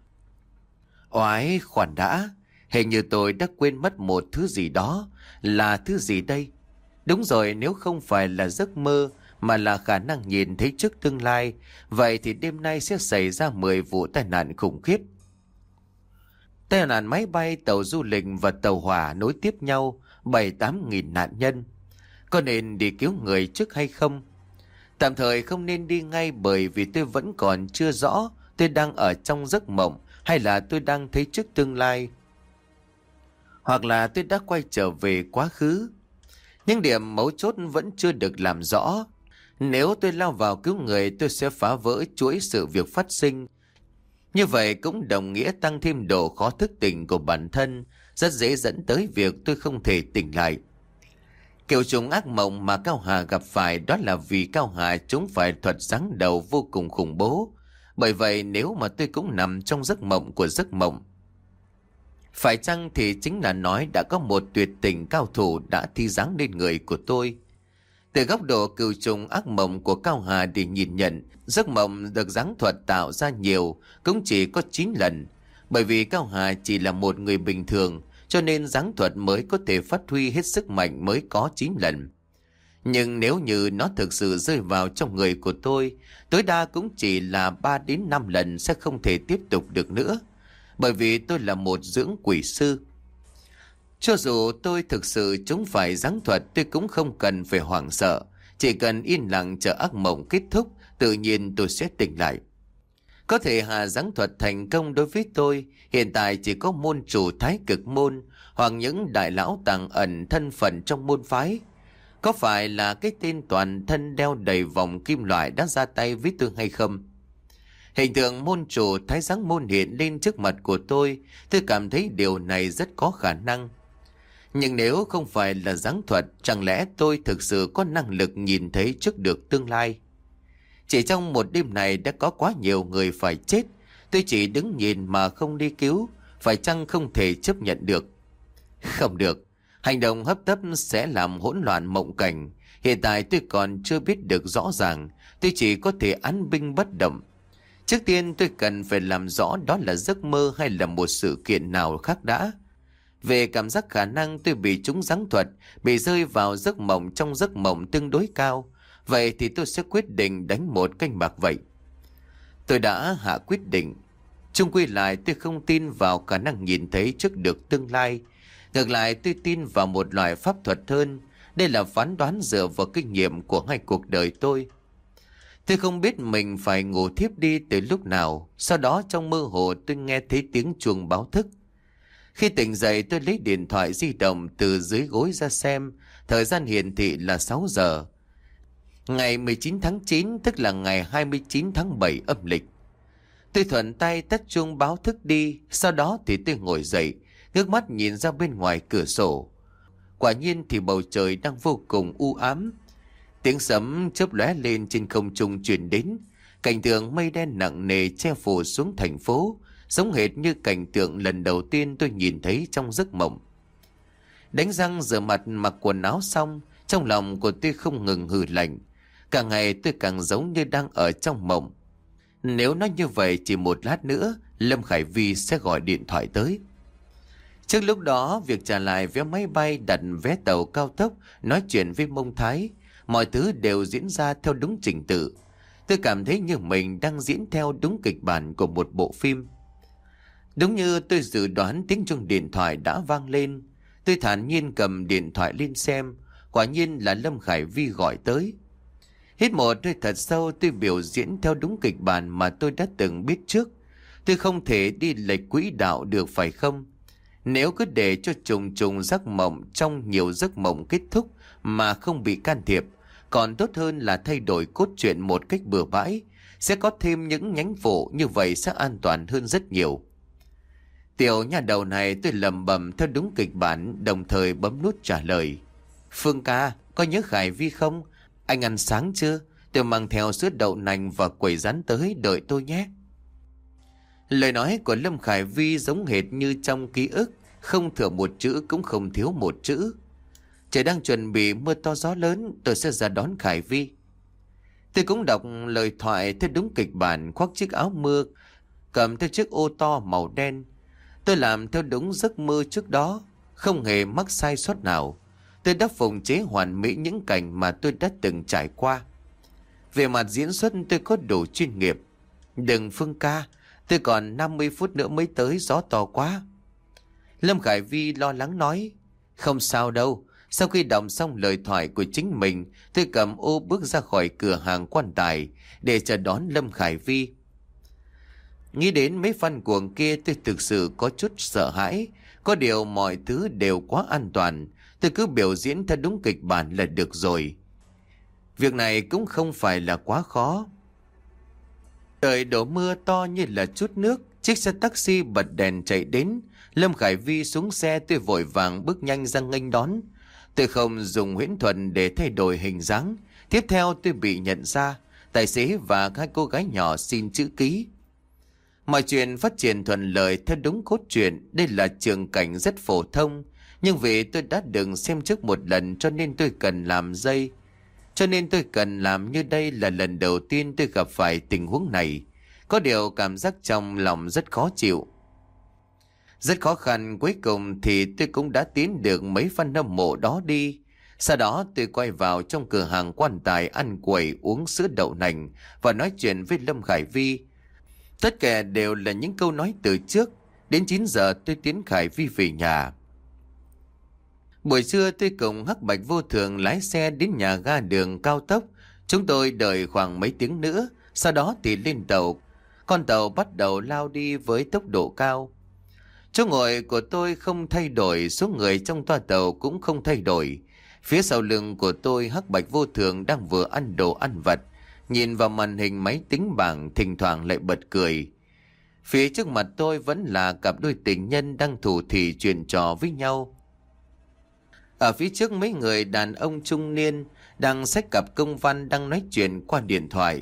Oái, khoan đã, hình như tôi đã quên mất một thứ gì đó. Là thứ gì đây? Đúng rồi, nếu không phải là giấc mơ mà là khả năng nhìn thấy trước tương lai, vậy thì đêm nay sẽ xảy ra mười vụ tai nạn khủng khiếp. Tai nạn máy bay, tàu du lịch và tàu hỏa nối tiếp nhau, bảy tám nghìn nạn nhân. Có nên đi cứu người trước hay không? Tạm thời không nên đi ngay, bởi vì tôi vẫn còn chưa rõ tôi đang ở trong giấc mộng hay là tôi đang thấy trước tương lai, hoặc là tôi đã quay trở về quá khứ. Những điểm mấu chốt vẫn chưa được làm rõ. Nếu tôi lao vào cứu người, tôi sẽ phá vỡ chuỗi sự việc phát sinh. Như vậy cũng đồng nghĩa tăng thêm độ khó thức tỉnh của bản thân, rất dễ dẫn tới việc tôi không thể tỉnh lại. Kiểu trùng ác mộng mà Cao Hà gặp phải đó là vì Cao Hà chúng phải thuật giáng đầu vô cùng khủng bố. Bởi vậy nếu mà tôi cũng nằm trong giấc mộng của giấc mộng, phải chăng thì chính là nói đã có một tuyệt tình cao thủ đã thi giáng lên người của tôi. Từ góc độ cừu trùng ác mộng của Cao Hà để nhìn nhận, giấc mộng được giáng thuật tạo ra nhiều cũng chỉ có chín lần. Bởi vì Cao Hà chỉ là một người bình thường, cho nên giáng thuật mới có thể phát huy hết sức mạnh mới có chín lần. Nhưng nếu như nó thực sự rơi vào trong người của tôi, tối đa cũng chỉ là ba đến năm lần, sẽ không thể tiếp tục được nữa. Bởi vì tôi là một dưỡng quỷ sư. Cho dù tôi thực sự chúng phải giáng thuật, tôi cũng không cần phải hoảng sợ. Chỉ cần yên lặng chờ ác mộng kết thúc, tự nhiên tôi sẽ tỉnh lại. Có thể Hà giáng thuật thành công đối với tôi, hiện tại chỉ có môn chủ Thái Cực môn hoặc những đại lão tàng ẩn thân phận trong môn phái. Có phải là cái tên toàn thân đeo đầy vòng kim loại đã ra tay với tôi hay không? Hình tượng môn chủ Thái giáng môn hiện lên trước mặt của tôi, tôi cảm thấy điều này rất có khả năng. Nhưng nếu không phải là giáng thuật, chẳng lẽ tôi thực sự có năng lực nhìn thấy trước được tương lai? Chỉ trong một đêm này đã có quá nhiều người phải chết, tôi chỉ đứng nhìn mà không đi cứu, phải chăng không thể chấp nhận được? Không được, hành động hấp tấp sẽ làm hỗn loạn mộng cảnh. Hiện tại tôi còn chưa biết được rõ ràng, tôi chỉ có thể án binh bất động. Trước tiên tôi cần phải làm rõ đó là giấc mơ hay là một sự kiện nào khác đã. Về cảm giác khả năng tôi bị trúng giáng thuật, bị rơi vào giấc mộng trong giấc mộng tương đối cao. Vậy thì tôi sẽ quyết định đánh một canh bạc vậy. Tôi đã hạ quyết định. Chung quy lại tôi không tin vào khả năng nhìn thấy trước được tương lai. Ngược lại tôi tin vào một loại pháp thuật hơn. Đây là phán đoán dựa vào kinh nghiệm của hai cuộc đời tôi. Tôi không biết mình phải ngủ thiếp đi từ lúc nào. Sau đó trong mơ hồ tôi nghe thấy tiếng chuông báo thức. Khi tỉnh dậy tôi lấy điện thoại di động từ dưới gối ra xem. Thời gian hiển thị là sáu giờ. Ngày mười chín tháng chín, tức là ngày hai mươi chín tháng bảy âm lịch. Tôi thuận tay tắt chuông báo thức đi. Sau đó thì tôi ngồi dậy, ngước mắt nhìn ra bên ngoài cửa sổ. Quả nhiên thì bầu trời đang vô cùng u ám. Tiếng sấm chớp lóe lên trên không trung truyền đến. Cảnh tượng mây đen nặng nề che phủ xuống thành phố, giống hệt như cảnh tượng lần đầu tiên tôi nhìn thấy trong giấc mộng. Đánh răng rửa mặt mặc quần áo xong, trong lòng của tôi không ngừng hừ lạnh. Càng ngày tôi càng giống như đang ở trong mộng. Nếu nói như vậy, chỉ một lát nữa Lâm Khải Vi sẽ gọi điện thoại tới. Trước lúc đó, việc trả lại vé máy bay, đặt vé tàu cao tốc, nói chuyện với Mông Thái, mọi thứ đều diễn ra theo đúng trình tự. Tôi cảm thấy như mình đang diễn theo đúng kịch bản của một bộ phim. Đúng như tôi dự đoán, tiếng chuông điện thoại đã vang lên. Tôi thản nhiên cầm điện thoại lên xem. Quả nhiên là Lâm Khải Vi gọi tới. Hít một hơi thật sâu, tôi biểu diễn theo đúng kịch bản mà tôi đã từng biết trước. Tôi không thể đi lệch quỹ đạo được phải không? Nếu cứ để cho trùng trùng giấc mộng trong nhiều giấc mộng kết thúc mà không bị can thiệp, còn tốt hơn là thay đổi cốt truyện một cách bừa bãi. Sẽ có thêm những nhánh phụ, như vậy sẽ an toàn hơn rất nhiều. Tiểu nhà đầu này tôi lầm bầm theo đúng kịch bản, đồng thời bấm nút trả lời. Phương ca, có nhớ Khải Vi không? Anh ăn sáng chưa? Tôi mang theo sữa đậu nành và quẩy rán tới, đợi tôi nhé. Lời nói của Lâm Khải Vi giống hệt như trong ký ức, không thừa một chữ cũng không thiếu một chữ. Trời đang chuẩn bị mưa to gió lớn, tôi sẽ ra đón Khải Vi. Tôi cũng đọc lời thoại theo đúng kịch bản, khoác chiếc áo mưa, cầm theo chiếc ô to màu đen. Tôi làm theo đúng giấc mơ trước đó, không hề mắc sai sót nào. Tôi đã phụng chế hoàn mỹ những cảnh mà tôi đã từng trải qua. Về mặt diễn xuất tôi có đủ chuyên nghiệp. Đừng Phương ca, tôi còn năm mươi phút nữa mới tới, gió to quá. Lâm Khải Vi lo lắng nói. Không sao đâu. Sau khi đọc xong lời thoại của chính mình, tôi cầm ô bước ra khỏi cửa hàng quan tài để chờ đón Lâm Khải Vi. Nghĩ đến mấy fan cuồng kia, tôi thực sự có chút sợ hãi. Có điều mọi thứ đều quá an toàn, tôi cứ biểu diễn theo đúng kịch bản là được rồi. Việc này cũng không phải là quá khó. Trời đổ mưa to như là chút nước, chiếc xe taxi bật đèn chạy đến. Lâm Khải Vi xuống xe, tôi vội vàng bước nhanh ra nghênh đón. Tôi không dùng huyễn thuật để thay đổi hình dáng. Tiếp theo tôi bị nhận ra. Tài xế và hai cô gái nhỏ xin chữ ký. Mọi chuyện phát triển thuận lợi theo đúng cốt truyện. Đây là trường cảnh rất phổ thông, nhưng vì tôi đã từng xem trước một lần cho nên tôi cần làm dây. Cho nên tôi cần làm như đây là lần đầu tiên tôi gặp phải tình huống này. Có điều cảm giác trong lòng rất khó chịu. Rất khó khăn, cuối cùng thì tôi cũng đã tiến được mấy fan hâm mộ đó đi. Sau đó tôi quay vào trong cửa hàng quan tài, ăn quẩy, uống sữa đậu nành và nói chuyện với Lâm Khải Vi. Tất cả đều là những câu nói từ trước. Đến chín giờ tôi tiến Khải Vi về nhà. Buổi trưa tôi cùng Hắc Bạch Vô Thường lái xe đến nhà ga đường cao tốc. Chúng tôi đợi khoảng mấy tiếng nữa, sau đó thì lên tàu. Con tàu bắt đầu lao đi với tốc độ cao. Chỗ ngồi của tôi không thay đổi, số người trong toa tàu cũng không thay đổi. Phía sau lưng của tôi, Hắc Bạch Vô Thường đang vừa ăn đồ ăn vặt, nhìn vào màn hình máy tính bảng, thỉnh thoảng lại bật cười. Phía trước mặt tôi vẫn là cặp đôi tình nhân đang thủ thỉ chuyện trò với nhau. Ở phía trước mấy người đàn ông trung niên đang xách cặp công văn đang nói chuyện qua điện thoại.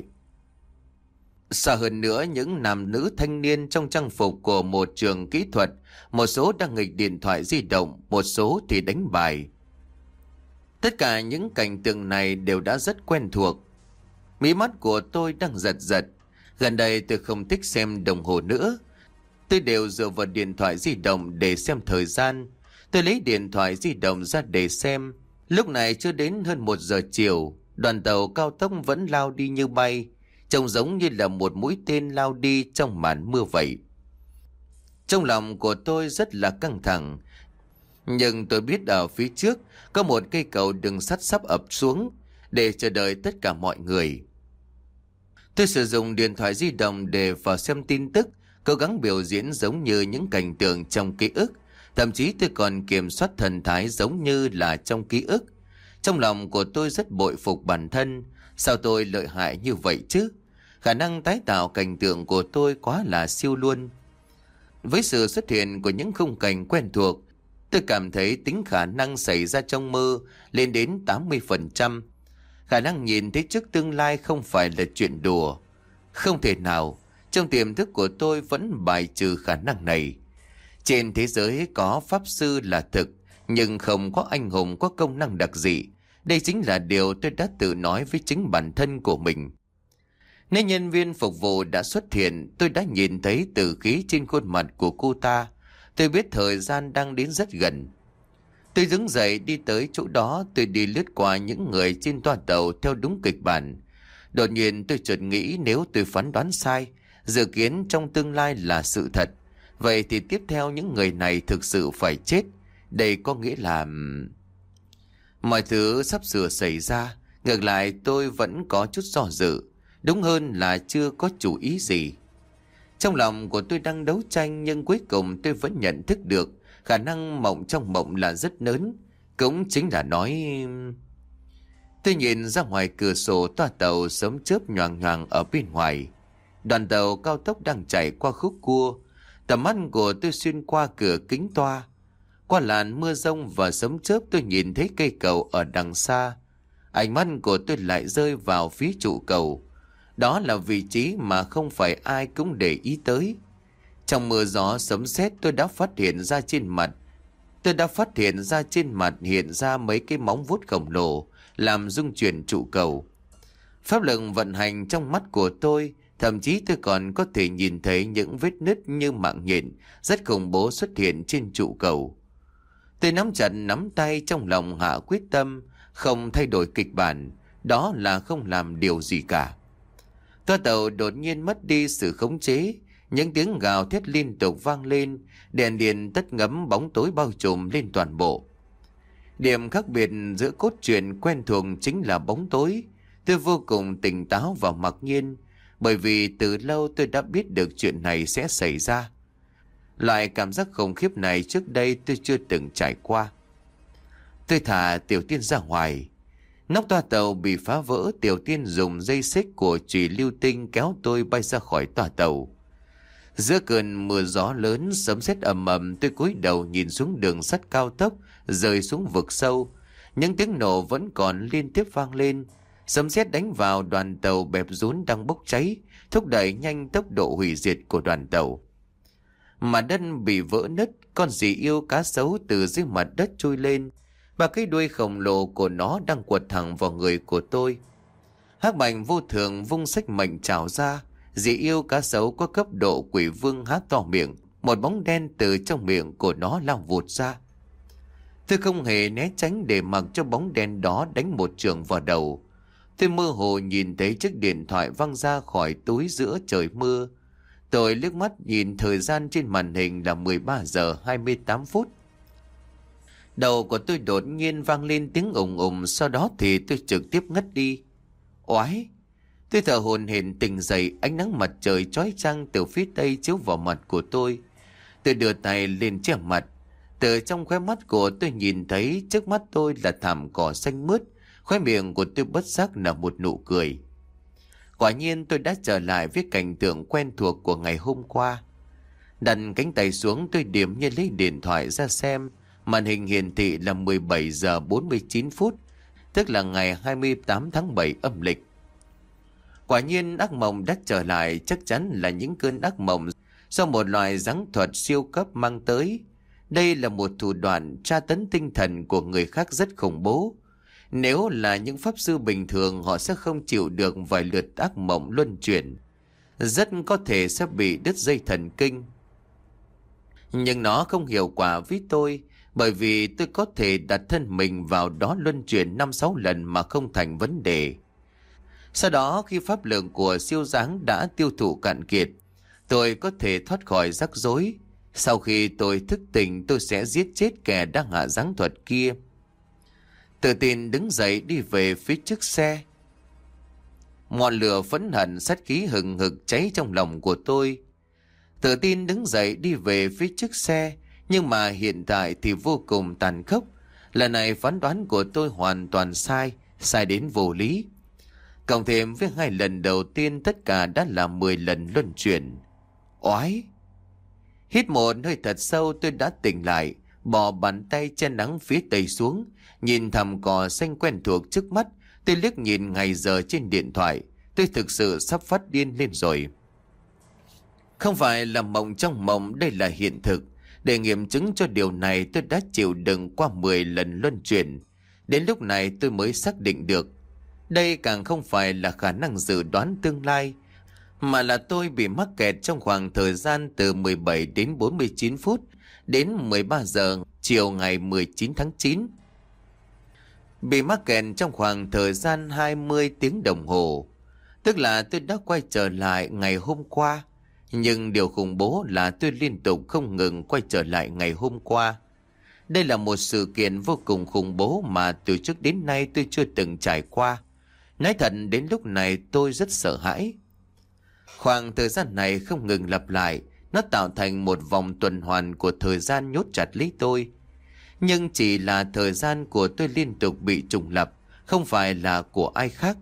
Xa hơn nữa, những nam nữ thanh niên trong trang phục của một trường kỹ thuật, một số đang nghịch điện thoại di động, một số thì đánh bài. Tất cả những cảnh tượng này đều đã rất quen thuộc. Mí mắt của tôi đang giật giật. Gần đây tôi không thích xem đồng hồ nữa. Tôi đều dựa vào điện thoại di động để xem thời gian. Tôi lấy điện thoại di động ra để xem. Lúc này chưa đến hơn một giờ chiều, đoàn tàu cao tốc vẫn lao đi như bay, trông giống như là một mũi tên lao đi trong màn mưa vậy. Trong lòng của tôi rất là căng thẳng, nhưng tôi biết ở phía trước có một cây cầu đường sắt sắp ập xuống để chờ đợi tất cả mọi người. Tôi sử dụng điện thoại di động để vào xem tin tức, cố gắng biểu diễn giống như những cảnh tượng trong ký ức. Thậm chí tôi còn kiểm soát thần thái giống như là trong ký ức. Trong lòng của tôi rất bội phục bản thân. Sao tôi lợi hại như vậy chứ? Khả năng tái tạo cảnh tượng của tôi quá là siêu luôn. Với sự xuất hiện của những khung cảnh quen thuộc, tôi cảm thấy tính khả năng xảy ra trong mơ lên đến tám mươi phần trăm. Khả năng nhìn thấy trước tương lai không phải là chuyện đùa. Không thể nào, trong tiềm thức của tôi vẫn bài trừ khả năng này. Trên thế giới có pháp sư là thực, nhưng không có anh hùng có công năng đặc dị. Đây chính là điều tôi đã tự nói với chính bản thân của mình. Nếu nhân viên phục vụ đã xuất hiện, tôi đã nhìn thấy tử khí trên khuôn mặt của cô ta. Tôi biết thời gian đang đến rất gần. Tôi đứng dậy đi tới chỗ đó, tôi đi lướt qua những người trên toa tàu theo đúng kịch bản. Đột nhiên tôi chợt nghĩ nếu tôi phán đoán sai, dự kiến trong tương lai là sự thật, vậy thì tiếp theo những người này thực sự phải chết. Đây có nghĩa là mọi thứ sắp sửa xảy ra. Ngược lại tôi vẫn có chút do dự, đúng hơn là chưa có chủ ý gì. Trong lòng của tôi đang đấu tranh, nhưng cuối cùng tôi vẫn nhận thức được khả năng mộng trong mộng là rất lớn. Cũng chính là nói... Tôi nhìn ra ngoài cửa sổ toa tàu sớm chớp nhoàng nhoàng ở bên ngoài. Đoàn tàu cao tốc đang chạy qua khúc cua. Tầm mắt của tôi xuyên qua cửa kính toa. Qua làn mưa rông và sấm chớp tôi nhìn thấy cây cầu ở đằng xa. Ánh mắt của tôi lại rơi vào phía trụ cầu. Đó là vị trí mà không phải ai cũng để ý tới. Trong mưa gió sấm sét tôi đã phát hiện ra trên mặt. Tôi đã phát hiện ra trên mặt hiện ra mấy cái móng vuốt khổng lồ làm rung chuyển trụ cầu. Pháp lực vận hành trong mắt của tôi, thậm chí tôi còn có thể nhìn thấy những vết nứt như mạng nhện rất khủng bố xuất hiện trên trụ cầu. Tôi nắm chặt nắm tay, trong lòng hạ quyết tâm không thay đổi kịch bản, đó là không làm điều gì cả. Toa tàu đột nhiên mất đi sự khống chế, những tiếng gào thét liên tục vang lên, đèn điện tắt ngấm, bóng tối bao trùm lên toàn bộ. Điểm khác biệt giữa cốt truyện quen thuộc chính là bóng tối. Tôi vô cùng tỉnh táo và mặc nhiên, bởi vì từ lâu tôi đã biết được chuyện này sẽ xảy ra. Loại cảm giác khủng khiếp này trước đây tôi chưa từng trải qua. Tôi thả Tiểu Tiên ra ngoài. Nóc toa tàu bị phá vỡ, Tiểu Tiên dùng dây xích của chùy lưu tinh kéo tôi bay ra khỏi toa tàu. Giữa cơn mưa gió lớn, sấm sét ầm ầm, tôi cúi đầu nhìn xuống đường sắt cao tốc rơi xuống vực sâu. Những tiếng nổ vẫn còn liên tiếp vang lên. Sấm sét đánh vào đoàn tàu bẹp rún đang bốc cháy, thúc đẩy nhanh tốc độ hủy diệt của đoàn tàu. Mặt đất bị vỡ nứt, con dì yêu cá sấu từ dưới mặt đất trôi lên. Ba cái đuôi khổng lồ của nó đang quật thẳng vào người của tôi. Hắc bạch vô thường vung sách mệnh trào ra. Dì yêu cá sấu có cấp độ quỷ vương há to miệng, một bóng đen từ trong miệng của nó lao vụt ra. Tôi không hề né tránh để mặc cho bóng đen đó đánh một trường vào đầu. Tôi mơ hồ nhìn thấy chiếc điện thoại văng ra khỏi túi giữa trời mưa. Tôi liếc mắt nhìn thời gian trên màn hình là mười ba giờ hai mươi tám phút. Đầu của tôi đột nhiên vang lên tiếng ùng ùng, sau đó thì tôi trực tiếp ngất đi. Oái! Tôi thở hổn hển tỉnh dậy, ánh nắng mặt trời chói chang từ phía tây chiếu vào mặt của tôi. Tôi đưa tay lên che mặt. Từ trong khóe mắt của tôi nhìn thấy trước mắt tôi là thảm cỏ xanh mướt. Khóe miệng của tôi bất giác nở một nụ cười. Quả nhiên tôi đã trở lại với cảnh tượng quen thuộc của ngày hôm qua. Đặt cánh tay xuống, tôi điểm nhiên lấy điện thoại ra xem. Màn hình hiển thị là mười bảy giờ bốn mươi chín phút, tức là ngày hai mươi tám tháng bảy âm lịch. Quả nhiên ác mộng đã trở lại, chắc chắn là những cơn ác mộng do một loại giáng thuật siêu cấp mang tới. Đây là một thủ đoạn tra tấn tinh thần của người khác rất khủng bố. Nếu là những pháp sư bình thường, họ sẽ không chịu được vài lượt ác mộng luân chuyển, rất có thể sẽ bị đứt dây thần kinh. Nhưng nó không hiệu quả với tôi, bởi vì tôi có thể đặt thân mình vào đó luân chuyển năm sáu lần mà không thành vấn đề. Sau đó khi pháp lực của siêu giáng đã tiêu thụ cạn kiệt, tôi có thể thoát khỏi rắc rối. Sau khi tôi thức tỉnh, tôi sẽ giết chết kẻ đang hạ giáng thuật kia. Tự tin đứng dậy đi về phía trước xe. Ngọn lửa phẫn hận sát khí hừng hực cháy trong lòng của tôi. Tự tin đứng dậy đi về phía trước xe, nhưng mà hiện tại thì vô cùng tàn khốc. Lần này phán đoán của tôi hoàn toàn sai, sai đến vô lý. Cộng thêm với hai lần đầu tiên, tất cả đã là mười lần luân chuyển. Oái! Hít một hơi thật sâu, tôi đã tỉnh lại, bỏ bàn tay che nắng phía tây xuống, nhìn thẳm cỏ xanh quen thuộc trước mắt. Tôi liếc nhìn ngày giờ trên điện thoại, tôi thực sự sắp phát điên lên rồi. Không phải là mộng trong mộng, đây là hiện thực. Để nghiệm chứng cho điều này, tôi đã chịu đựng qua mười lần luân chuyển. Đến lúc này tôi mới xác định được, đây càng không phải là khả năng dự đoán tương lai, mà là tôi bị mắc kẹt trong khoảng thời gian từ mười bảy đến bốn mươi chín phút đến mười ba giờ chiều ngày mười chín tháng chín. Bị mắc kẹt trong khoảng thời gian hai mươi tiếng đồng hồ, tức là tôi đã quay trở lại ngày hôm qua. Nhưng điều khủng bố là tôi liên tục không ngừng quay trở lại ngày hôm qua. Đây là một sự kiện vô cùng khủng bố mà từ trước đến nay tôi chưa từng trải qua. Nói thật đến lúc này tôi rất sợ hãi. Khoảng thời gian này không ngừng lặp lại, nó tạo thành một vòng tuần hoàn của thời gian nhốt chặt lấy tôi. Nhưng chỉ là thời gian của tôi liên tục bị trùng lặp, không phải là của ai khác.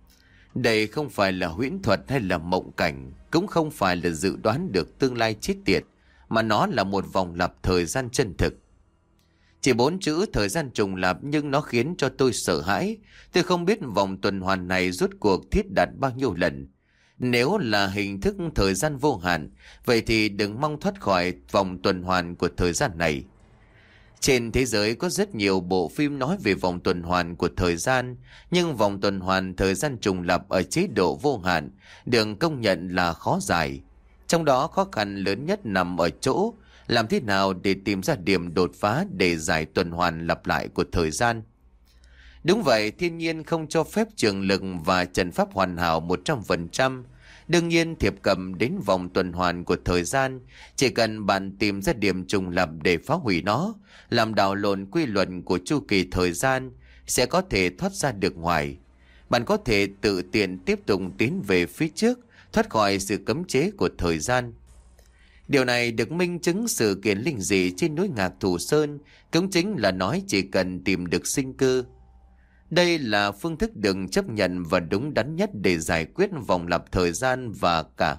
Đây không phải là huyễn thuật hay là mộng cảnh, cũng không phải là dự đoán được tương lai chết tiệt, mà nó là một vòng lặp thời gian chân thực. Chỉ bốn chữ thời gian trùng lặp nhưng nó khiến cho tôi sợ hãi. Tôi không biết vòng tuần hoàn này rốt cuộc thiết đặt bao nhiêu lần. Nếu là hình thức thời gian vô hạn, vậy thì đừng mong thoát khỏi vòng tuần hoàn của thời gian này. Trên thế giới có rất nhiều bộ phim nói về vòng tuần hoàn của thời gian, nhưng vòng tuần hoàn thời gian trùng lặp ở chế độ vô hạn được công nhận là khó giải. Trong đó khó khăn lớn nhất nằm ở chỗ làm thế nào để tìm ra điểm đột phá để giải tuần hoàn lặp lại của thời gian. Đúng vậy, thiên nhiên không cho phép trường lực và trận pháp hoàn hảo một trăm phần trăm. Đương nhiên thiệp cầm đến vòng tuần hoàn của thời gian, chỉ cần bạn tìm ra điểm trùng lặp để phá hủy nó, làm đảo lộn quy luật của chu kỳ thời gian, sẽ có thể thoát ra được ngoài. Bạn có thể tự tiện tiếp tục tiến về phía trước, thoát khỏi sự cấm chế của thời gian. Điều này được minh chứng sự kiện linh dị trên núi Ngạc Thủ Sơn, cũng chính là nói chỉ cần tìm được sinh cơ. Đây là phương thức được chấp nhận và đúng đắn nhất để giải quyết vòng lặp thời gian và cả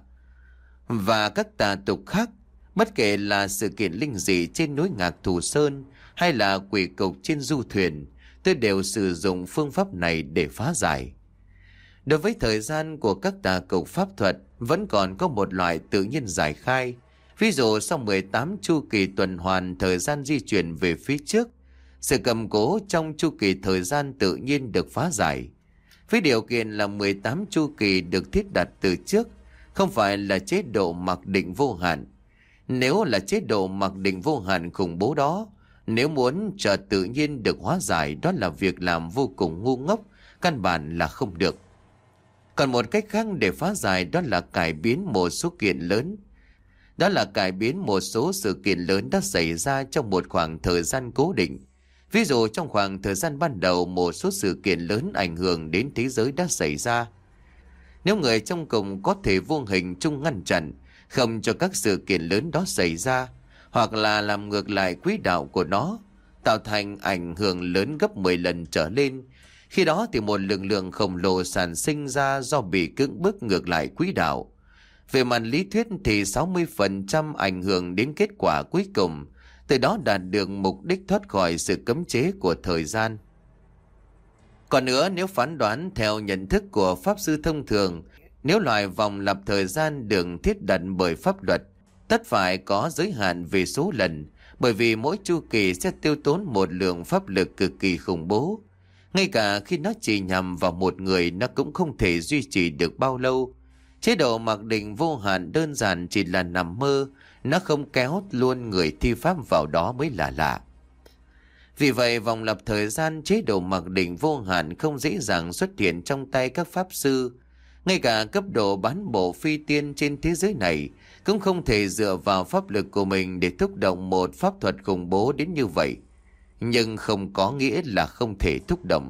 và các tà tục khác. Bất kể là sự kiện linh dị trên núi Ngạc Thủ Sơn hay là quỷ cục trên du thuyền, tôi đều sử dụng phương pháp này để phá giải. Đối với thời gian của các tà cục pháp thuật, vẫn còn có một loại tự nhiên giải khai. Ví dụ sau mười tám chu kỳ tuần hoàn thời gian di chuyển về phía trước, sự cầm cố trong chu kỳ thời gian tự nhiên được phá giải. Với điều kiện là mười tám chu kỳ được thiết đặt từ trước, không phải là chế độ mặc định vô hạn. Nếu là chế độ mặc định vô hạn khủng bố đó, nếu muốn cho tự nhiên được hóa giải, đó là việc làm vô cùng ngu ngốc, căn bản là không được. Còn một cách khác để phá giải đó là cải biến một số kiện lớn. Đó là cải biến một số sự kiện lớn đã xảy ra trong một khoảng thời gian cố định. Ví dụ trong khoảng thời gian ban đầu, một số sự kiện lớn ảnh hưởng đến thế giới đã xảy ra. Nếu người trong cùng có thể vô hình chung ngăn chặn, không cho các sự kiện lớn đó xảy ra, hoặc là làm ngược lại quỹ đạo của nó, tạo thành ảnh hưởng lớn gấp mười lần trở lên, khi đó thì một lực lượng khổng lồ sản sinh ra do bị cưỡng bức ngược lại quỹ đạo. Về mặt lý thuyết thì sáu mươi phần trăm ảnh hưởng đến kết quả cuối cùng, từ đó đạt được mục đích thoát khỏi sự cấm chế của thời gian. Còn nữa, nếu phán đoán theo nhận thức của pháp sư thông thường, nếu loại vòng lặp thời gian được thiết đặt bởi pháp luật, tất phải có giới hạn về số lần, bởi vì mỗi chu kỳ sẽ tiêu tốn một lượng pháp lực cực kỳ khủng bố. Ngay cả khi nó chỉ nhằm vào một người, nó cũng không thể duy trì được bao lâu. Chế độ mặc định vô hạn đơn giản chỉ là nằm mơ, nó không kéo luôn người thi pháp vào đó mới là lạ. Vì vậy, vòng lặp thời gian chế độ mặc định vô hạn không dễ dàng xuất hiện trong tay các pháp sư. Ngay cả cấp độ bán bộ phi tiên trên thế giới này cũng không thể dựa vào pháp lực của mình để thúc động một pháp thuật khủng bố đến như vậy. Nhưng không có nghĩa là không thể thúc động.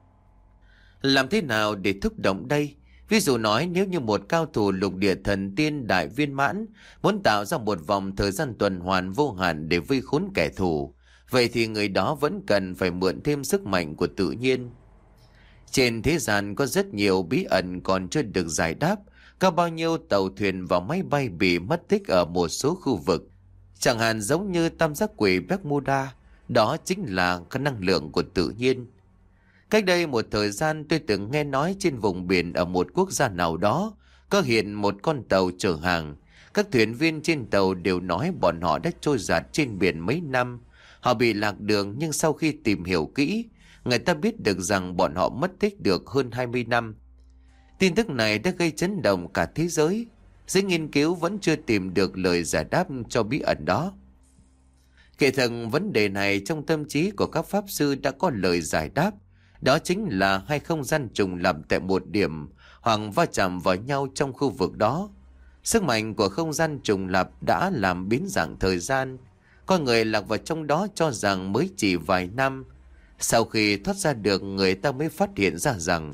Làm thế nào để thúc động đây? Ví dụ nói, nếu như một cao thủ lục địa thần tiên đại viên mãn muốn tạo ra một vòng thời gian tuần hoàn vô hạn để vây khốn kẻ thù, vậy thì người đó vẫn cần phải mượn thêm sức mạnh của tự nhiên. Trên thế gian có rất nhiều bí ẩn còn chưa được giải đáp. Có bao nhiêu tàu thuyền và máy bay bị mất tích ở một số khu vực, chẳng hạn giống như tam giác quỷ Bermuda. Đó chính là cái năng lượng của tự nhiên. Cách đây một thời gian, tôi từng nghe nói trên vùng biển ở một quốc gia nào đó có hiện một con tàu chở hàng. Các thuyền viên trên tàu đều nói bọn họ đã trôi dạt trên biển mấy năm. Họ bị lạc đường, nhưng sau khi tìm hiểu kỹ, người ta biết được rằng bọn họ mất tích được hơn hai mươi năm. Tin tức này đã gây chấn động cả thế giới. Giới nghiên cứu vẫn chưa tìm được lời giải đáp cho bí ẩn đó. Kể thần vấn đề này trong tâm trí của các pháp sư đã có lời giải đáp. Đó chính là hai không gian trùng lặp tại một điểm hoặc va chạm vào nhau trong khu vực đó. Sức mạnh của không gian trùng lặp đã làm biến dạng thời gian. Con người lạc vào trong đó cho rằng mới chỉ vài năm. Sau khi thoát ra được, người ta mới phát hiện ra rằng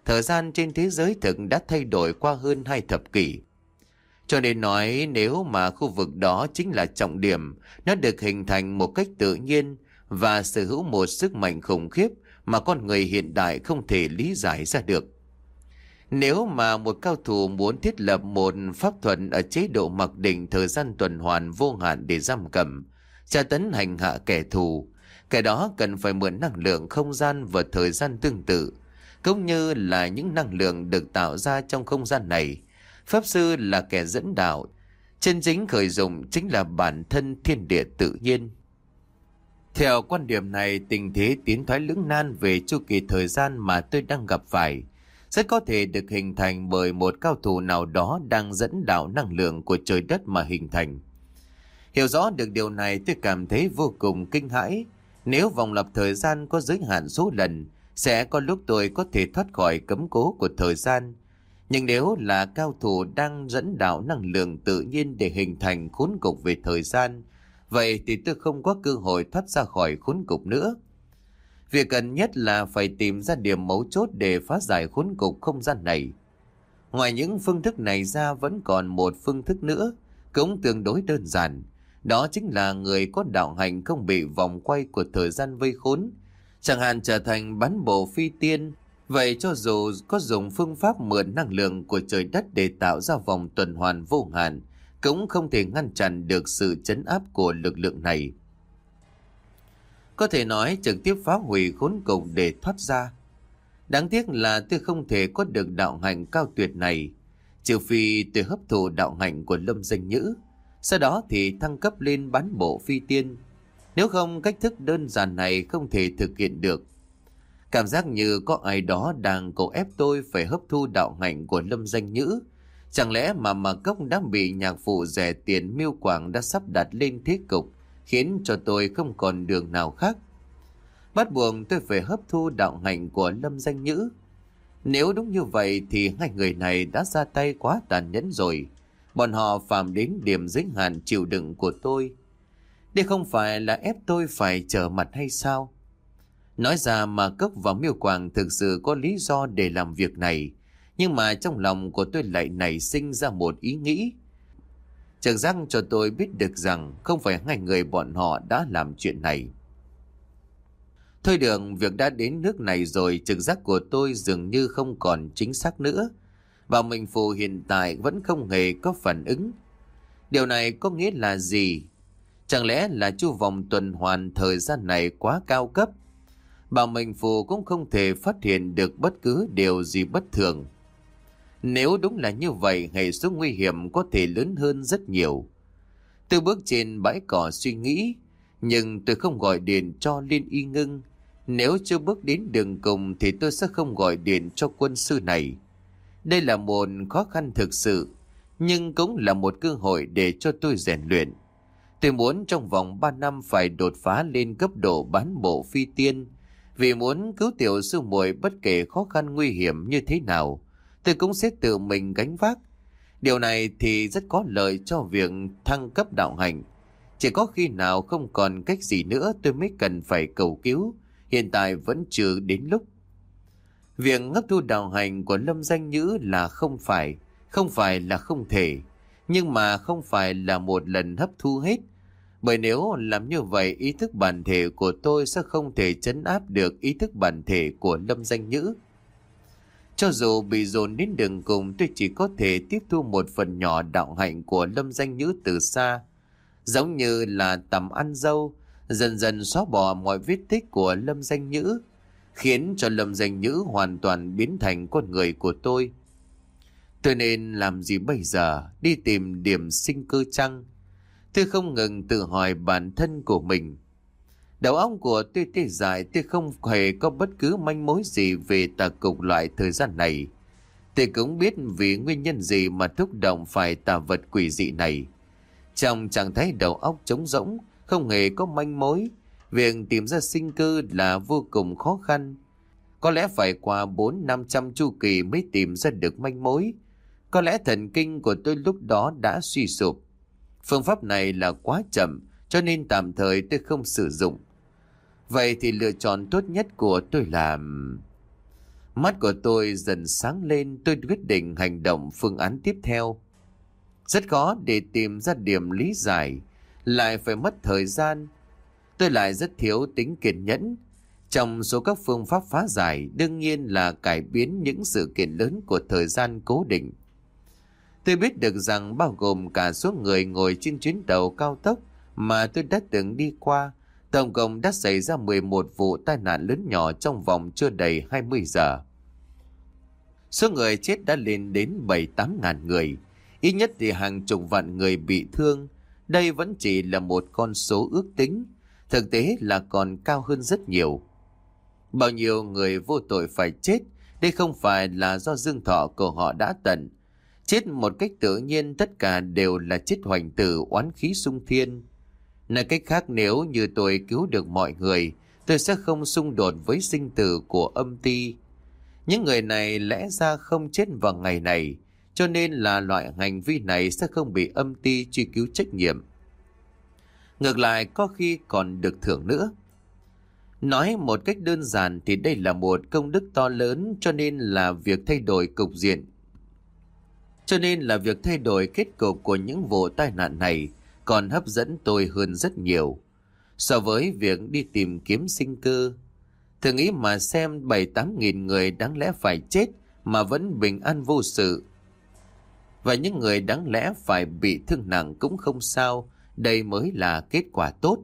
Thời gian trên thế giới thực đã thay đổi qua hơn hai thập kỷ. Cho nên nói nếu mà khu vực đó chính là trọng điểm, nó được hình thành một cách tự nhiên và sở hữu một sức mạnh khủng khiếp mà con người hiện đại không thể lý giải ra được. Nếu mà một cao thủ muốn thiết lập một pháp thuật ở chế độ mặc định thời gian tuần hoàn vô hạn để giam cầm, tra tấn hành hạ kẻ thù, kẻ đó cần phải mượn năng lượng không gian và thời gian tương tự, cũng như là những năng lượng được tạo ra trong không gian này. Pháp sư là kẻ dẫn đạo, chân chính khởi dụng chính là bản thân thiên địa tự nhiên. Theo quan điểm này, tình thế tiến thoái lưỡng nan về chu kỳ thời gian mà tôi đang gặp phải rất có thể được hình thành bởi một cao thủ nào đó đang dẫn đạo năng lượng của trời đất mà hình thành. Hiểu rõ được điều này, tôi cảm thấy vô cùng kinh hãi. Nếu vòng lặp thời gian có giới hạn số lần, sẽ có lúc tôi có thể thoát khỏi cấm cố của thời gian. Nhưng nếu là cao thủ đang dẫn đạo năng lượng tự nhiên để hình thành khốn cục về thời gian, vậy thì tôi không có cơ hội thoát ra khỏi khốn cục nữa. Việc cần nhất là phải tìm ra điểm mấu chốt để phá giải khốn cục không gian này. Ngoài những phương thức này ra, vẫn còn một phương thức nữa, cũng tương đối đơn giản. Đó chính là người có đạo hạnh không bị vòng quay của thời gian vây khốn, chẳng hạn trở thành bán bộ phi tiên. Vậy cho dù có dùng phương pháp mượn năng lượng của trời đất để tạo ra vòng tuần hoàn vô hạn, cũng không thể ngăn chặn được sự trấn áp của lực lượng này. Có thể nói trực tiếp phá hủy khốn cục để thoát ra. Đáng tiếc là tôi không thể có được đạo hạnh cao tuyệt này, trừ phi tôi hấp thụ đạo hạnh của Lâm Danh Nhữ, sau đó thì thăng cấp lên bán bộ phi tiên. Nếu không, cách thức đơn giản này không thể thực hiện được. Cảm giác như có ai đó đang cố ép tôi phải hấp thu đạo hạnh của Lâm Danh Nhữ. Chẳng lẽ mà mà cốc đã bị nhạc phụ rẻ tiền Miêu Quảng đã sắp đặt lên thế cục, khiến cho tôi không còn đường nào khác. Bắt buộc tôi phải hấp thu đạo hạnh của Lâm Danh Nhữ. Nếu đúng như vậy thì hai người này đã ra tay quá tàn nhẫn rồi. Bọn họ phạm đến điểm giới hạn chịu đựng của tôi. Đây không phải là ép tôi phải trở mặt hay sao? Nói ra mà Cốc và Miêu Quảng thực sự có lý do để làm việc này, nhưng mà trong lòng của tôi lại nảy sinh ra một ý nghĩ. Trực giác cho tôi biết được rằng không phải hai người bọn họ đã làm chuyện này. Thôi được, việc đã đến nước này rồi, trực giác của tôi dường như không còn chính xác nữa. Bảo Minh Phù hiện tại vẫn không hề có phản ứng. Điều này có nghĩa là gì? Chẳng lẽ là chu vòng tuần hoàn thời gian này quá cao cấp? Bảo Minh Phù cũng không thể phát hiện được bất cứ điều gì bất thường. Nếu đúng là như vậy, hệ số nguy hiểm có thể lớn hơn rất nhiều. Tôi bước trên bãi cỏ suy nghĩ, nhưng tôi không gọi điện cho Liên Y Ngưng. Nếu chưa bước đến đường cùng thì tôi sẽ không gọi điện cho quân sư này. Đây là một khó khăn thực sự, nhưng cũng là một cơ hội để cho tôi rèn luyện. Tôi muốn trong vòng ba năm phải đột phá lên cấp độ bán bộ phi tiên. Vì muốn cứu tiểu sư muội, bất kể khó khăn nguy hiểm như thế nào, tôi cũng sẽ tự mình gánh vác. Điều này thì rất có lợi cho việc thăng cấp đạo hạnh. Chỉ có khi nào không còn cách gì nữa tôi mới cần phải cầu cứu. Hiện tại vẫn chưa đến lúc. Việc hấp thu đạo hạnh của Lâm Danh Nhữ là không phải, không phải là không thể, nhưng mà không phải là một lần hấp thu hết. Bởi nếu làm như vậy, ý thức bản thể của tôi sẽ không thể trấn áp được ý thức bản thể của Lâm Danh Nhữ. Cho dù bị dồn đến đường cùng, tôi chỉ có thể tiếp thu một phần nhỏ đạo hạnh của Lâm Danh Nhữ từ xa. Giống như là tầm ăn dâu, dần dần xóa bỏ mọi vết tích của Lâm Danh Nhữ, khiến cho Lâm Danh Nhữ hoàn toàn biến thành con người của tôi. Tôi nên làm gì bây giờ? Đi tìm điểm sinh cơ chăng? Tôi không ngừng tự hỏi bản thân của mình. Đầu óc của tôi tê dại, tôi không hề có bất cứ manh mối gì về tà cục loại thời gian này. Tôi cũng biết vì nguyên nhân gì mà thúc động phải tà vật quỷ dị này. Trong trạng thái đầu óc trống rỗng, không hề có manh mối, việc tìm ra sinh cơ là vô cùng khó khăn. Có lẽ phải qua bốn năm trăm chu kỳ mới tìm ra được manh mối. Có lẽ thần kinh của tôi lúc đó đã suy sụp. Phương pháp này là quá chậm, cho nên tạm thời tôi không sử dụng. Vậy thì lựa chọn tốt nhất của tôi là... Mắt của tôi dần sáng lên, tôi quyết định hành động phương án tiếp theo. Rất khó để tìm ra điểm lý giải, lại phải mất thời gian. Tôi lại rất thiếu tính kiên nhẫn. Trong số các phương pháp phá giải, đương nhiên là cải biến những sự kiện lớn của thời gian cố định. Tôi biết được rằng bao gồm cả số người ngồi trên chuyến tàu cao tốc mà tôi đã từng đi qua, tổng cộng đã xảy ra mười một vụ tai nạn lớn nhỏ trong vòng chưa đầy hai mươi giờ. Số người chết đã lên đến bảy tám ngàn người, ít nhất thì hàng chục vạn người bị thương. Đây vẫn chỉ là một con số ước tính, thực tế là còn cao hơn rất nhiều. Bao nhiêu người vô tội phải chết, đây không phải là do dương thọ của họ đã tận. Chết một cách tự nhiên, tất cả đều là chết hoành tử, oán khí xung thiên. Nói cách khác, nếu như tôi cứu được mọi người, tôi sẽ không xung đột với sinh tử của âm ty. Những người này lẽ ra không chết vào ngày này, cho nên là loại hành vi này sẽ không bị âm ty truy cứu trách nhiệm. Ngược lại, có khi còn được thưởng nữa. Nói một cách đơn giản thì đây là một công đức to lớn, cho nên là việc thay đổi cục diện. Cho nên là việc thay đổi kết cục của những vụ tai nạn này còn hấp dẫn tôi hơn rất nhiều so với việc đi tìm kiếm sinh cơ. Thử nghĩ mà xem, bảy tám nghìn người đáng lẽ phải chết mà vẫn bình an vô sự. Và những người đáng lẽ phải bị thương nặng cũng không sao, đây mới là kết quả tốt.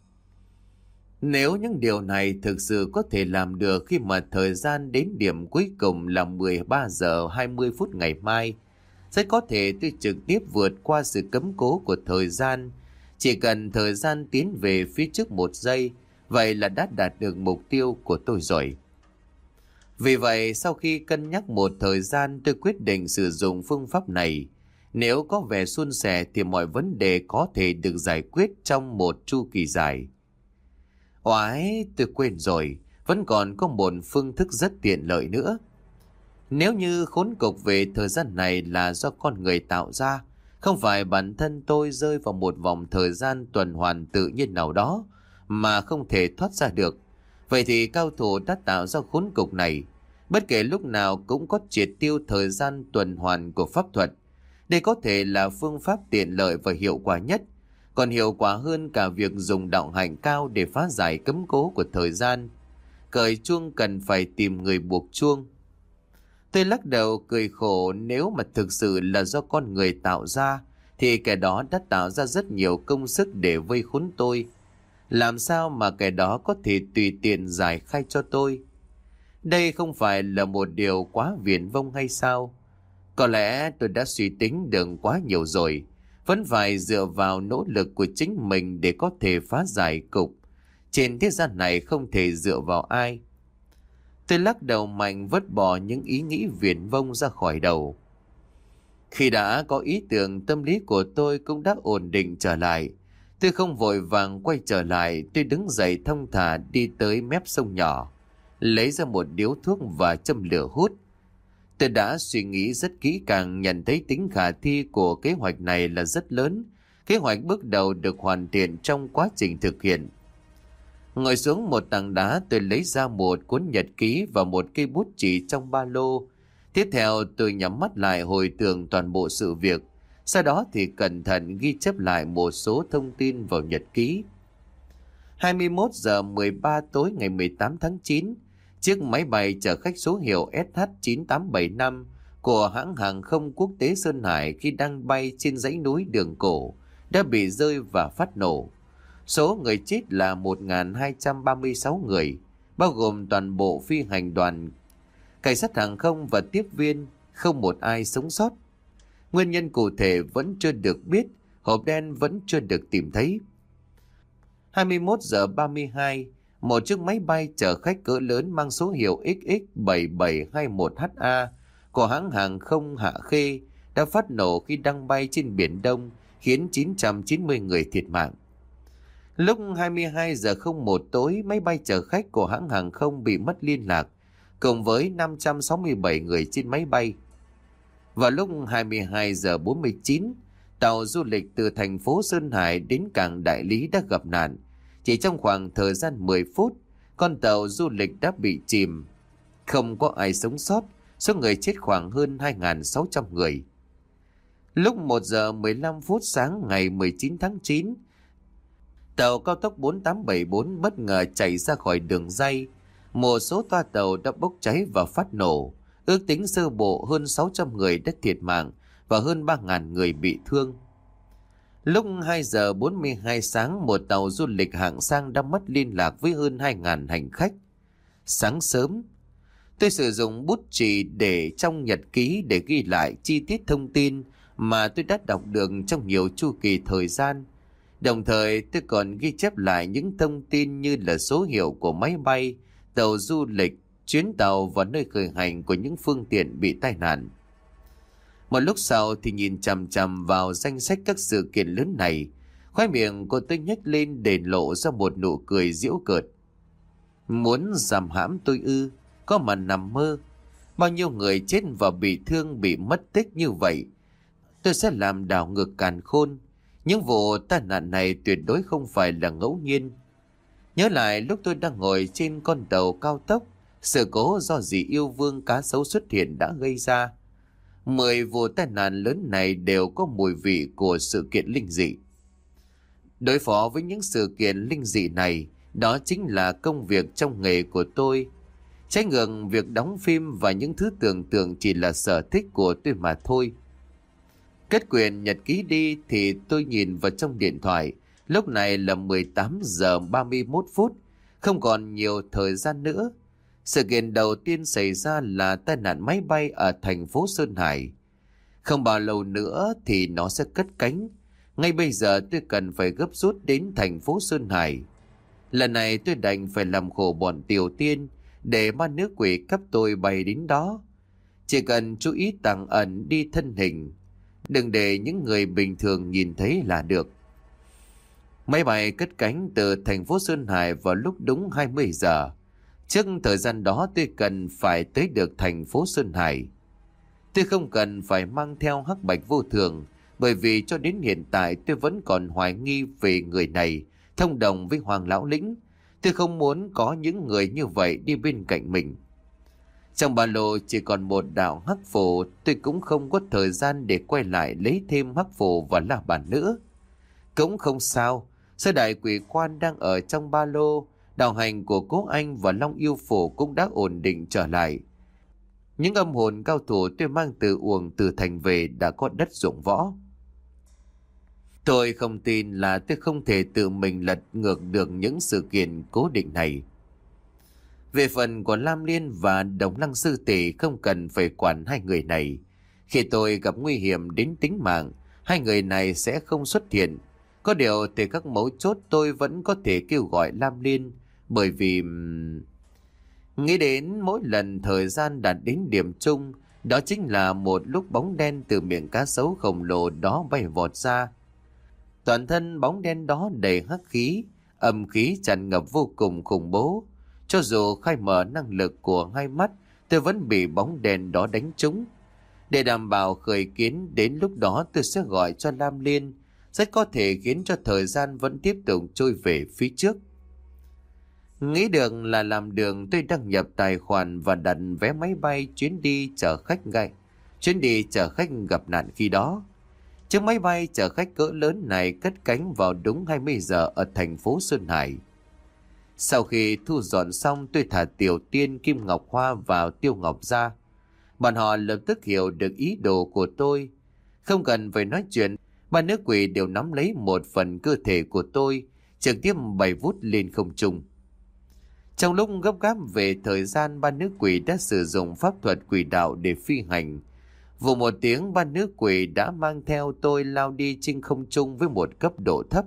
Nếu những điều này thực sự có thể làm được khi mà thời gian đến điểm cuối cùng là mười ba giờ hai mươi phút ngày mai, rất có thể tôi trực tiếp vượt qua sự cấm cố của thời gian. Chỉ cần thời gian tiến về phía trước một giây, vậy là đã đạt được mục tiêu của tôi rồi. Vì vậy, sau khi cân nhắc một thời gian, tôi quyết định sử dụng phương pháp này. Nếu có vẻ suôn sẻ thì mọi vấn đề có thể được giải quyết trong một chu kỳ dài. Oái, tôi quên rồi, vẫn còn có một phương thức rất tiện lợi nữa. Nếu như khốn cục về thời gian này là do con người tạo ra, không phải bản thân tôi rơi vào một vòng thời gian tuần hoàn tự nhiên nào đó mà không thể thoát ra được, vậy thì cao thủ đã tạo ra khốn cục này, bất kể lúc nào cũng có triệt tiêu thời gian tuần hoàn của pháp thuật. Đây có thể là phương pháp tiện lợi và hiệu quả nhất, còn hiệu quả hơn cả việc dùng đạo hạnh cao để phá giải cấm cố của thời gian. Cởi chuông cần phải tìm người buộc chuông. Tôi lắc đầu cười khổ, nếu mà thực sự là do con người tạo ra, thì kẻ đó đã tạo ra rất nhiều công sức để vây khốn tôi. Làm sao mà kẻ đó có thể tùy tiện giải khai cho tôi? Đây không phải là một điều quá viển vông hay sao? Có lẽ tôi đã suy tính được quá nhiều rồi, vẫn phải dựa vào nỗ lực của chính mình để có thể phá giải cục. Trên thế gian này không thể dựa vào ai. Tôi lắc đầu mạnh, vứt bỏ những ý nghĩ viển vông ra khỏi đầu. Khi đã có ý tưởng, tâm lý của tôi cũng đã ổn định trở lại. Tôi không vội vàng quay trở lại, tôi đứng dậy thong thả đi tới mép sông nhỏ, lấy ra một điếu thuốc và châm lửa hút. Tôi đã suy nghĩ rất kỹ càng, nhận thấy tính khả thi của kế hoạch này là rất lớn. Kế hoạch bước đầu được hoàn thiện trong quá trình thực hiện. Ngồi xuống một tảng đá, tôi lấy ra một cuốn nhật ký và một cây bút chỉ trong ba lô. Tiếp theo tôi nhắm mắt lại hồi tưởng toàn bộ sự việc. Sau đó thì cẩn thận ghi chép lại một số thông tin vào nhật ký. hai mươi mốt giờ mười ba tối ngày mười tám tháng chín, chiếc máy bay chở khách số hiệu S H chín tám bảy năm của hãng hàng không quốc tế Sơn Hải khi đang bay trên dãy núi Đường Cổ đã bị rơi và phát nổ. Số người chết là một nghìn hai trăm ba mươi sáu người, bao gồm toàn bộ phi hành đoàn, cảnh sát hàng không và tiếp viên, không một ai sống sót. Nguyên nhân cụ thể vẫn chưa được biết, hộp đen vẫn chưa được tìm thấy. hai mươi mốt giờ ba mươi hai, một chiếc máy bay chở khách cỡ lớn mang số hiệu X X bảy bảy hai mốt H A của hãng hàng không Hạ Khê đã phát nổ khi đang bay trên Biển Đông, khiến chín trăm chín mươi người thiệt mạng. Lúc hai mươi hai giờ không một tối, máy bay chở khách của hãng hàng không bị mất liên lạc, cùng với năm trăm sáu mươi bảy người trên máy bay. Vào lúc hai mươi hai giờ bốn mươi chín, tàu du lịch từ thành phố Sơn Hải đến cảng Đại Lý đã gặp nạn. Chỉ trong khoảng thời gian mười phút, con tàu du lịch đã bị chìm. không có ai sống sót, số người chết khoảng hơn hai nghìn sáu trăm người. Lúc một giờ mười lăm phút sáng ngày mười chín tháng chín, tàu cao tốc bốn tám bảy bốn bất ngờ chạy ra khỏi đường ray. Một số toa tàu đã bốc cháy và phát nổ. Ước tính sơ bộ hơn sáu trăm người đã thiệt mạng và hơn ba nghìn người bị thương. Lúc hai giờ bốn mươi hai sáng, một tàu du lịch hạng sang đã mất liên lạc với hơn hai nghìn hành khách. Sáng sớm, tôi sử dụng bút chì để trong nhật ký để ghi lại chi tiết thông tin mà tôi đã đọc được trong nhiều chu kỳ thời gian. Đồng thời tôi còn ghi chép lại những thông tin như là số hiệu của máy bay, tàu du lịch, chuyến tàu và nơi khởi hành của những phương tiện bị tai nạn. Một lúc sau thì nhìn chằm chằm vào danh sách các sự kiện lớn này, khóe miệng của tôi nhếch lên để lộ ra một nụ cười giễu cợt. Muốn giam hãm tôi ư? Có mà nằm mơ. Bao nhiêu người chết và bị thương, bị mất tích như vậy, tôi sẽ làm đảo ngược càn khôn. Những vụ tai nạn này tuyệt đối không phải là ngẫu nhiên. Nhớ lại lúc tôi đang ngồi trên con tàu cao tốc, sự cố do dì yêu vương cá sấu xuất hiện đã gây ra. Mười vụ tai nạn lớn này đều có mùi vị của sự kiện linh dị. Đối phó với những sự kiện linh dị này, đó chính là công việc trong nghề của tôi. Trái ngược việc đóng phim và những thứ tưởng tượng chỉ là sở thích của tôi mà thôi. Kết quyển nhật ký đi thì tôi nhìn vào trong điện thoại. Lúc này là mười tám giờ ba mươi mốt phút, không còn nhiều thời gian nữa. Sự kiện đầu tiên xảy ra là tai nạn máy bay ở thành phố Sơn Hải. Không bao lâu nữa thì nó sẽ cất cánh. Ngay bây giờ tôi cần phải gấp rút đến thành phố Sơn Hải. Lần này tôi đành phải làm khổ bọn Tiểu Tiên để ma nữ quỷ cấp tôi bay đến đó. Chỉ cần chú ý tàng ẩn đi thân hình, đừng để những người bình thường nhìn thấy là được. Máy bay cất cánh từ thành phố Sơn Hải vào lúc đúng hai mươi giờ. Trước thời gian đó tôi cần phải tới được thành phố Sơn Hải. Tôi không cần phải mang theo hắc bạch vô thường, bởi vì cho đến hiện tại tôi vẫn còn hoài nghi về người này, thông đồng với Hoàng Lão Lĩnh. Tôi không muốn có những người như vậy đi bên cạnh mình. Trong ba lô chỉ còn một đạo hắc phù, tôi cũng không có thời gian để quay lại lấy thêm hắc phù và la bàn nữa. Cũng không sao, sơ đại quỷ quan đang ở trong ba lô, đạo hành của Cố Anh và Long Yêu Phổ cũng đã ổn định trở lại. Những âm hồn cao thủ tôi mang từ Uổng Từ Thành về đã có đất dụng võ. Tôi không tin là tôi không thể tự mình lật ngược được những sự kiện cố định này. Về phần của Lam Liên và Đồng Lăng Sư Tỷ không cần phải quản hai người này. Khi tôi gặp nguy hiểm đến tính mạng, hai người này sẽ không xuất hiện. Có điều thì các mấu chốt tôi vẫn có thể kêu gọi Lam Liên, bởi vì... Nghĩ đến mỗi lần thời gian đạt đến điểm chung, đó chính là một lúc bóng đen từ miệng cá sấu khổng lồ đó bay vọt ra. Toàn thân bóng đen đó đầy hắc khí, âm khí tràn ngập vô cùng khủng bố. Cho dù khai mở năng lực của hai mắt, tôi vẫn bị bóng đèn đó đánh trúng. Để đảm bảo khởi kiến, đến lúc đó tôi sẽ gọi cho Lam Liên, rất có thể khiến cho thời gian vẫn tiếp tục trôi về phía trước. Nghĩ được là làm đường, tôi đăng nhập tài khoản và đặt vé máy bay chuyến đi chở khách ngay. Chuyến đi chở khách gặp nạn khi đó. Chiếc máy bay chở khách cỡ lớn này cất cánh vào đúng hai mươi giờ ở thành phố Sơn Hải. Sau khi thu dọn xong, tôi thả Tiểu Tiên, Kim Ngọc Hoa vào Tiêu Ngọc ra. Bọn họ lập tức hiểu được ý đồ của tôi. Không cần phải nói chuyện, ba nữ quỷ đều nắm lấy một phần cơ thể của tôi, trực tiếp bay vút lên không trung. Trong lúc gấp gáp về thời gian, ba nữ quỷ đã sử dụng pháp thuật quỷ đạo để phi hành. Vụ một tiếng, ba nữ quỷ đã mang theo tôi lao đi trên không trung với một cấp độ thấp.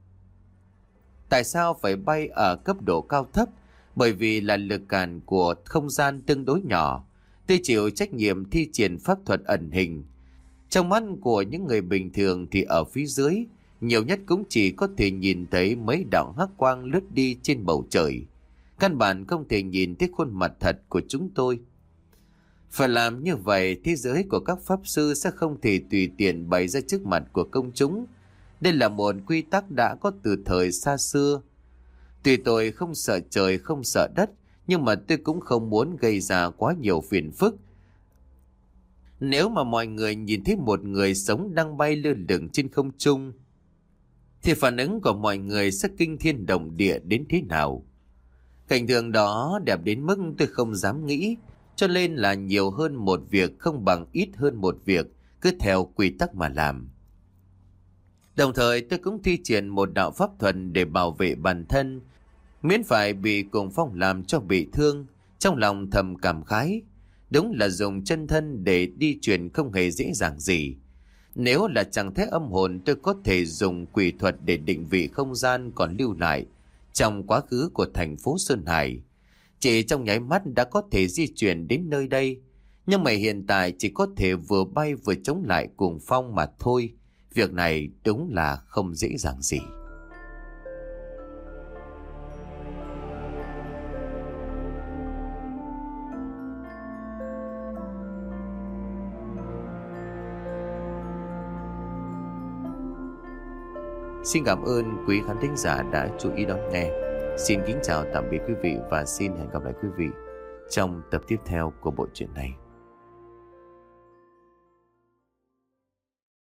Tại sao phải bay ở cấp độ cao thấp? Bởi vì là lực cản của không gian tương đối nhỏ. Tôi chịu trách nhiệm thi triển pháp thuật ẩn hình. Trong mắt của những người bình thường thì ở phía dưới, nhiều nhất cũng chỉ có thể nhìn thấy mấy đạo hắc quang lướt đi trên bầu trời. Căn bản không thể nhìn thấy khuôn mặt thật của chúng tôi. Phải làm như vậy, thế giới của các pháp sư sẽ không thể tùy tiện bày ra trước mặt của công chúng. Đây là một quy tắc đã có từ thời xa xưa. Tuy tôi không sợ trời, không sợ đất, nhưng mà tôi cũng không muốn gây ra quá nhiều phiền phức. Nếu mà mọi người nhìn thấy một người sống đang bay lơ lửng trên không trung, thì phản ứng của mọi người sẽ kinh thiên động địa đến thế nào? Cảnh tượng đó đẹp đến mức tôi không dám nghĩ, cho nên là nhiều hơn một việc không bằng ít hơn một việc, cứ theo quy tắc mà làm. Đồng thời tôi cũng thi triển một đạo pháp thuật để bảo vệ bản thân, miễn phải bị Cuồng Phong làm cho bị thương. Trong lòng thầm cảm khái, đúng là dùng chân thân để đi chuyển không hề dễ dàng gì. Nếu là chẳng thế âm hồn, tôi có thể dùng quỷ thuật để định vị không gian còn lưu lại trong quá khứ của thành phố Sơn Hải. Chỉ trong nháy mắt đã có thể di chuyển đến nơi đây, nhưng mà hiện tại chỉ có thể vừa bay vừa chống lại Cuồng Phong mà thôi. Việc này đúng là không dễ dàng gì. Xin cảm ơn quý khán thính giả đã chú ý đón nghe. Xin kính chào tạm biệt quý vị và xin hẹn gặp lại quý vị trong tập tiếp theo của bộ truyện này.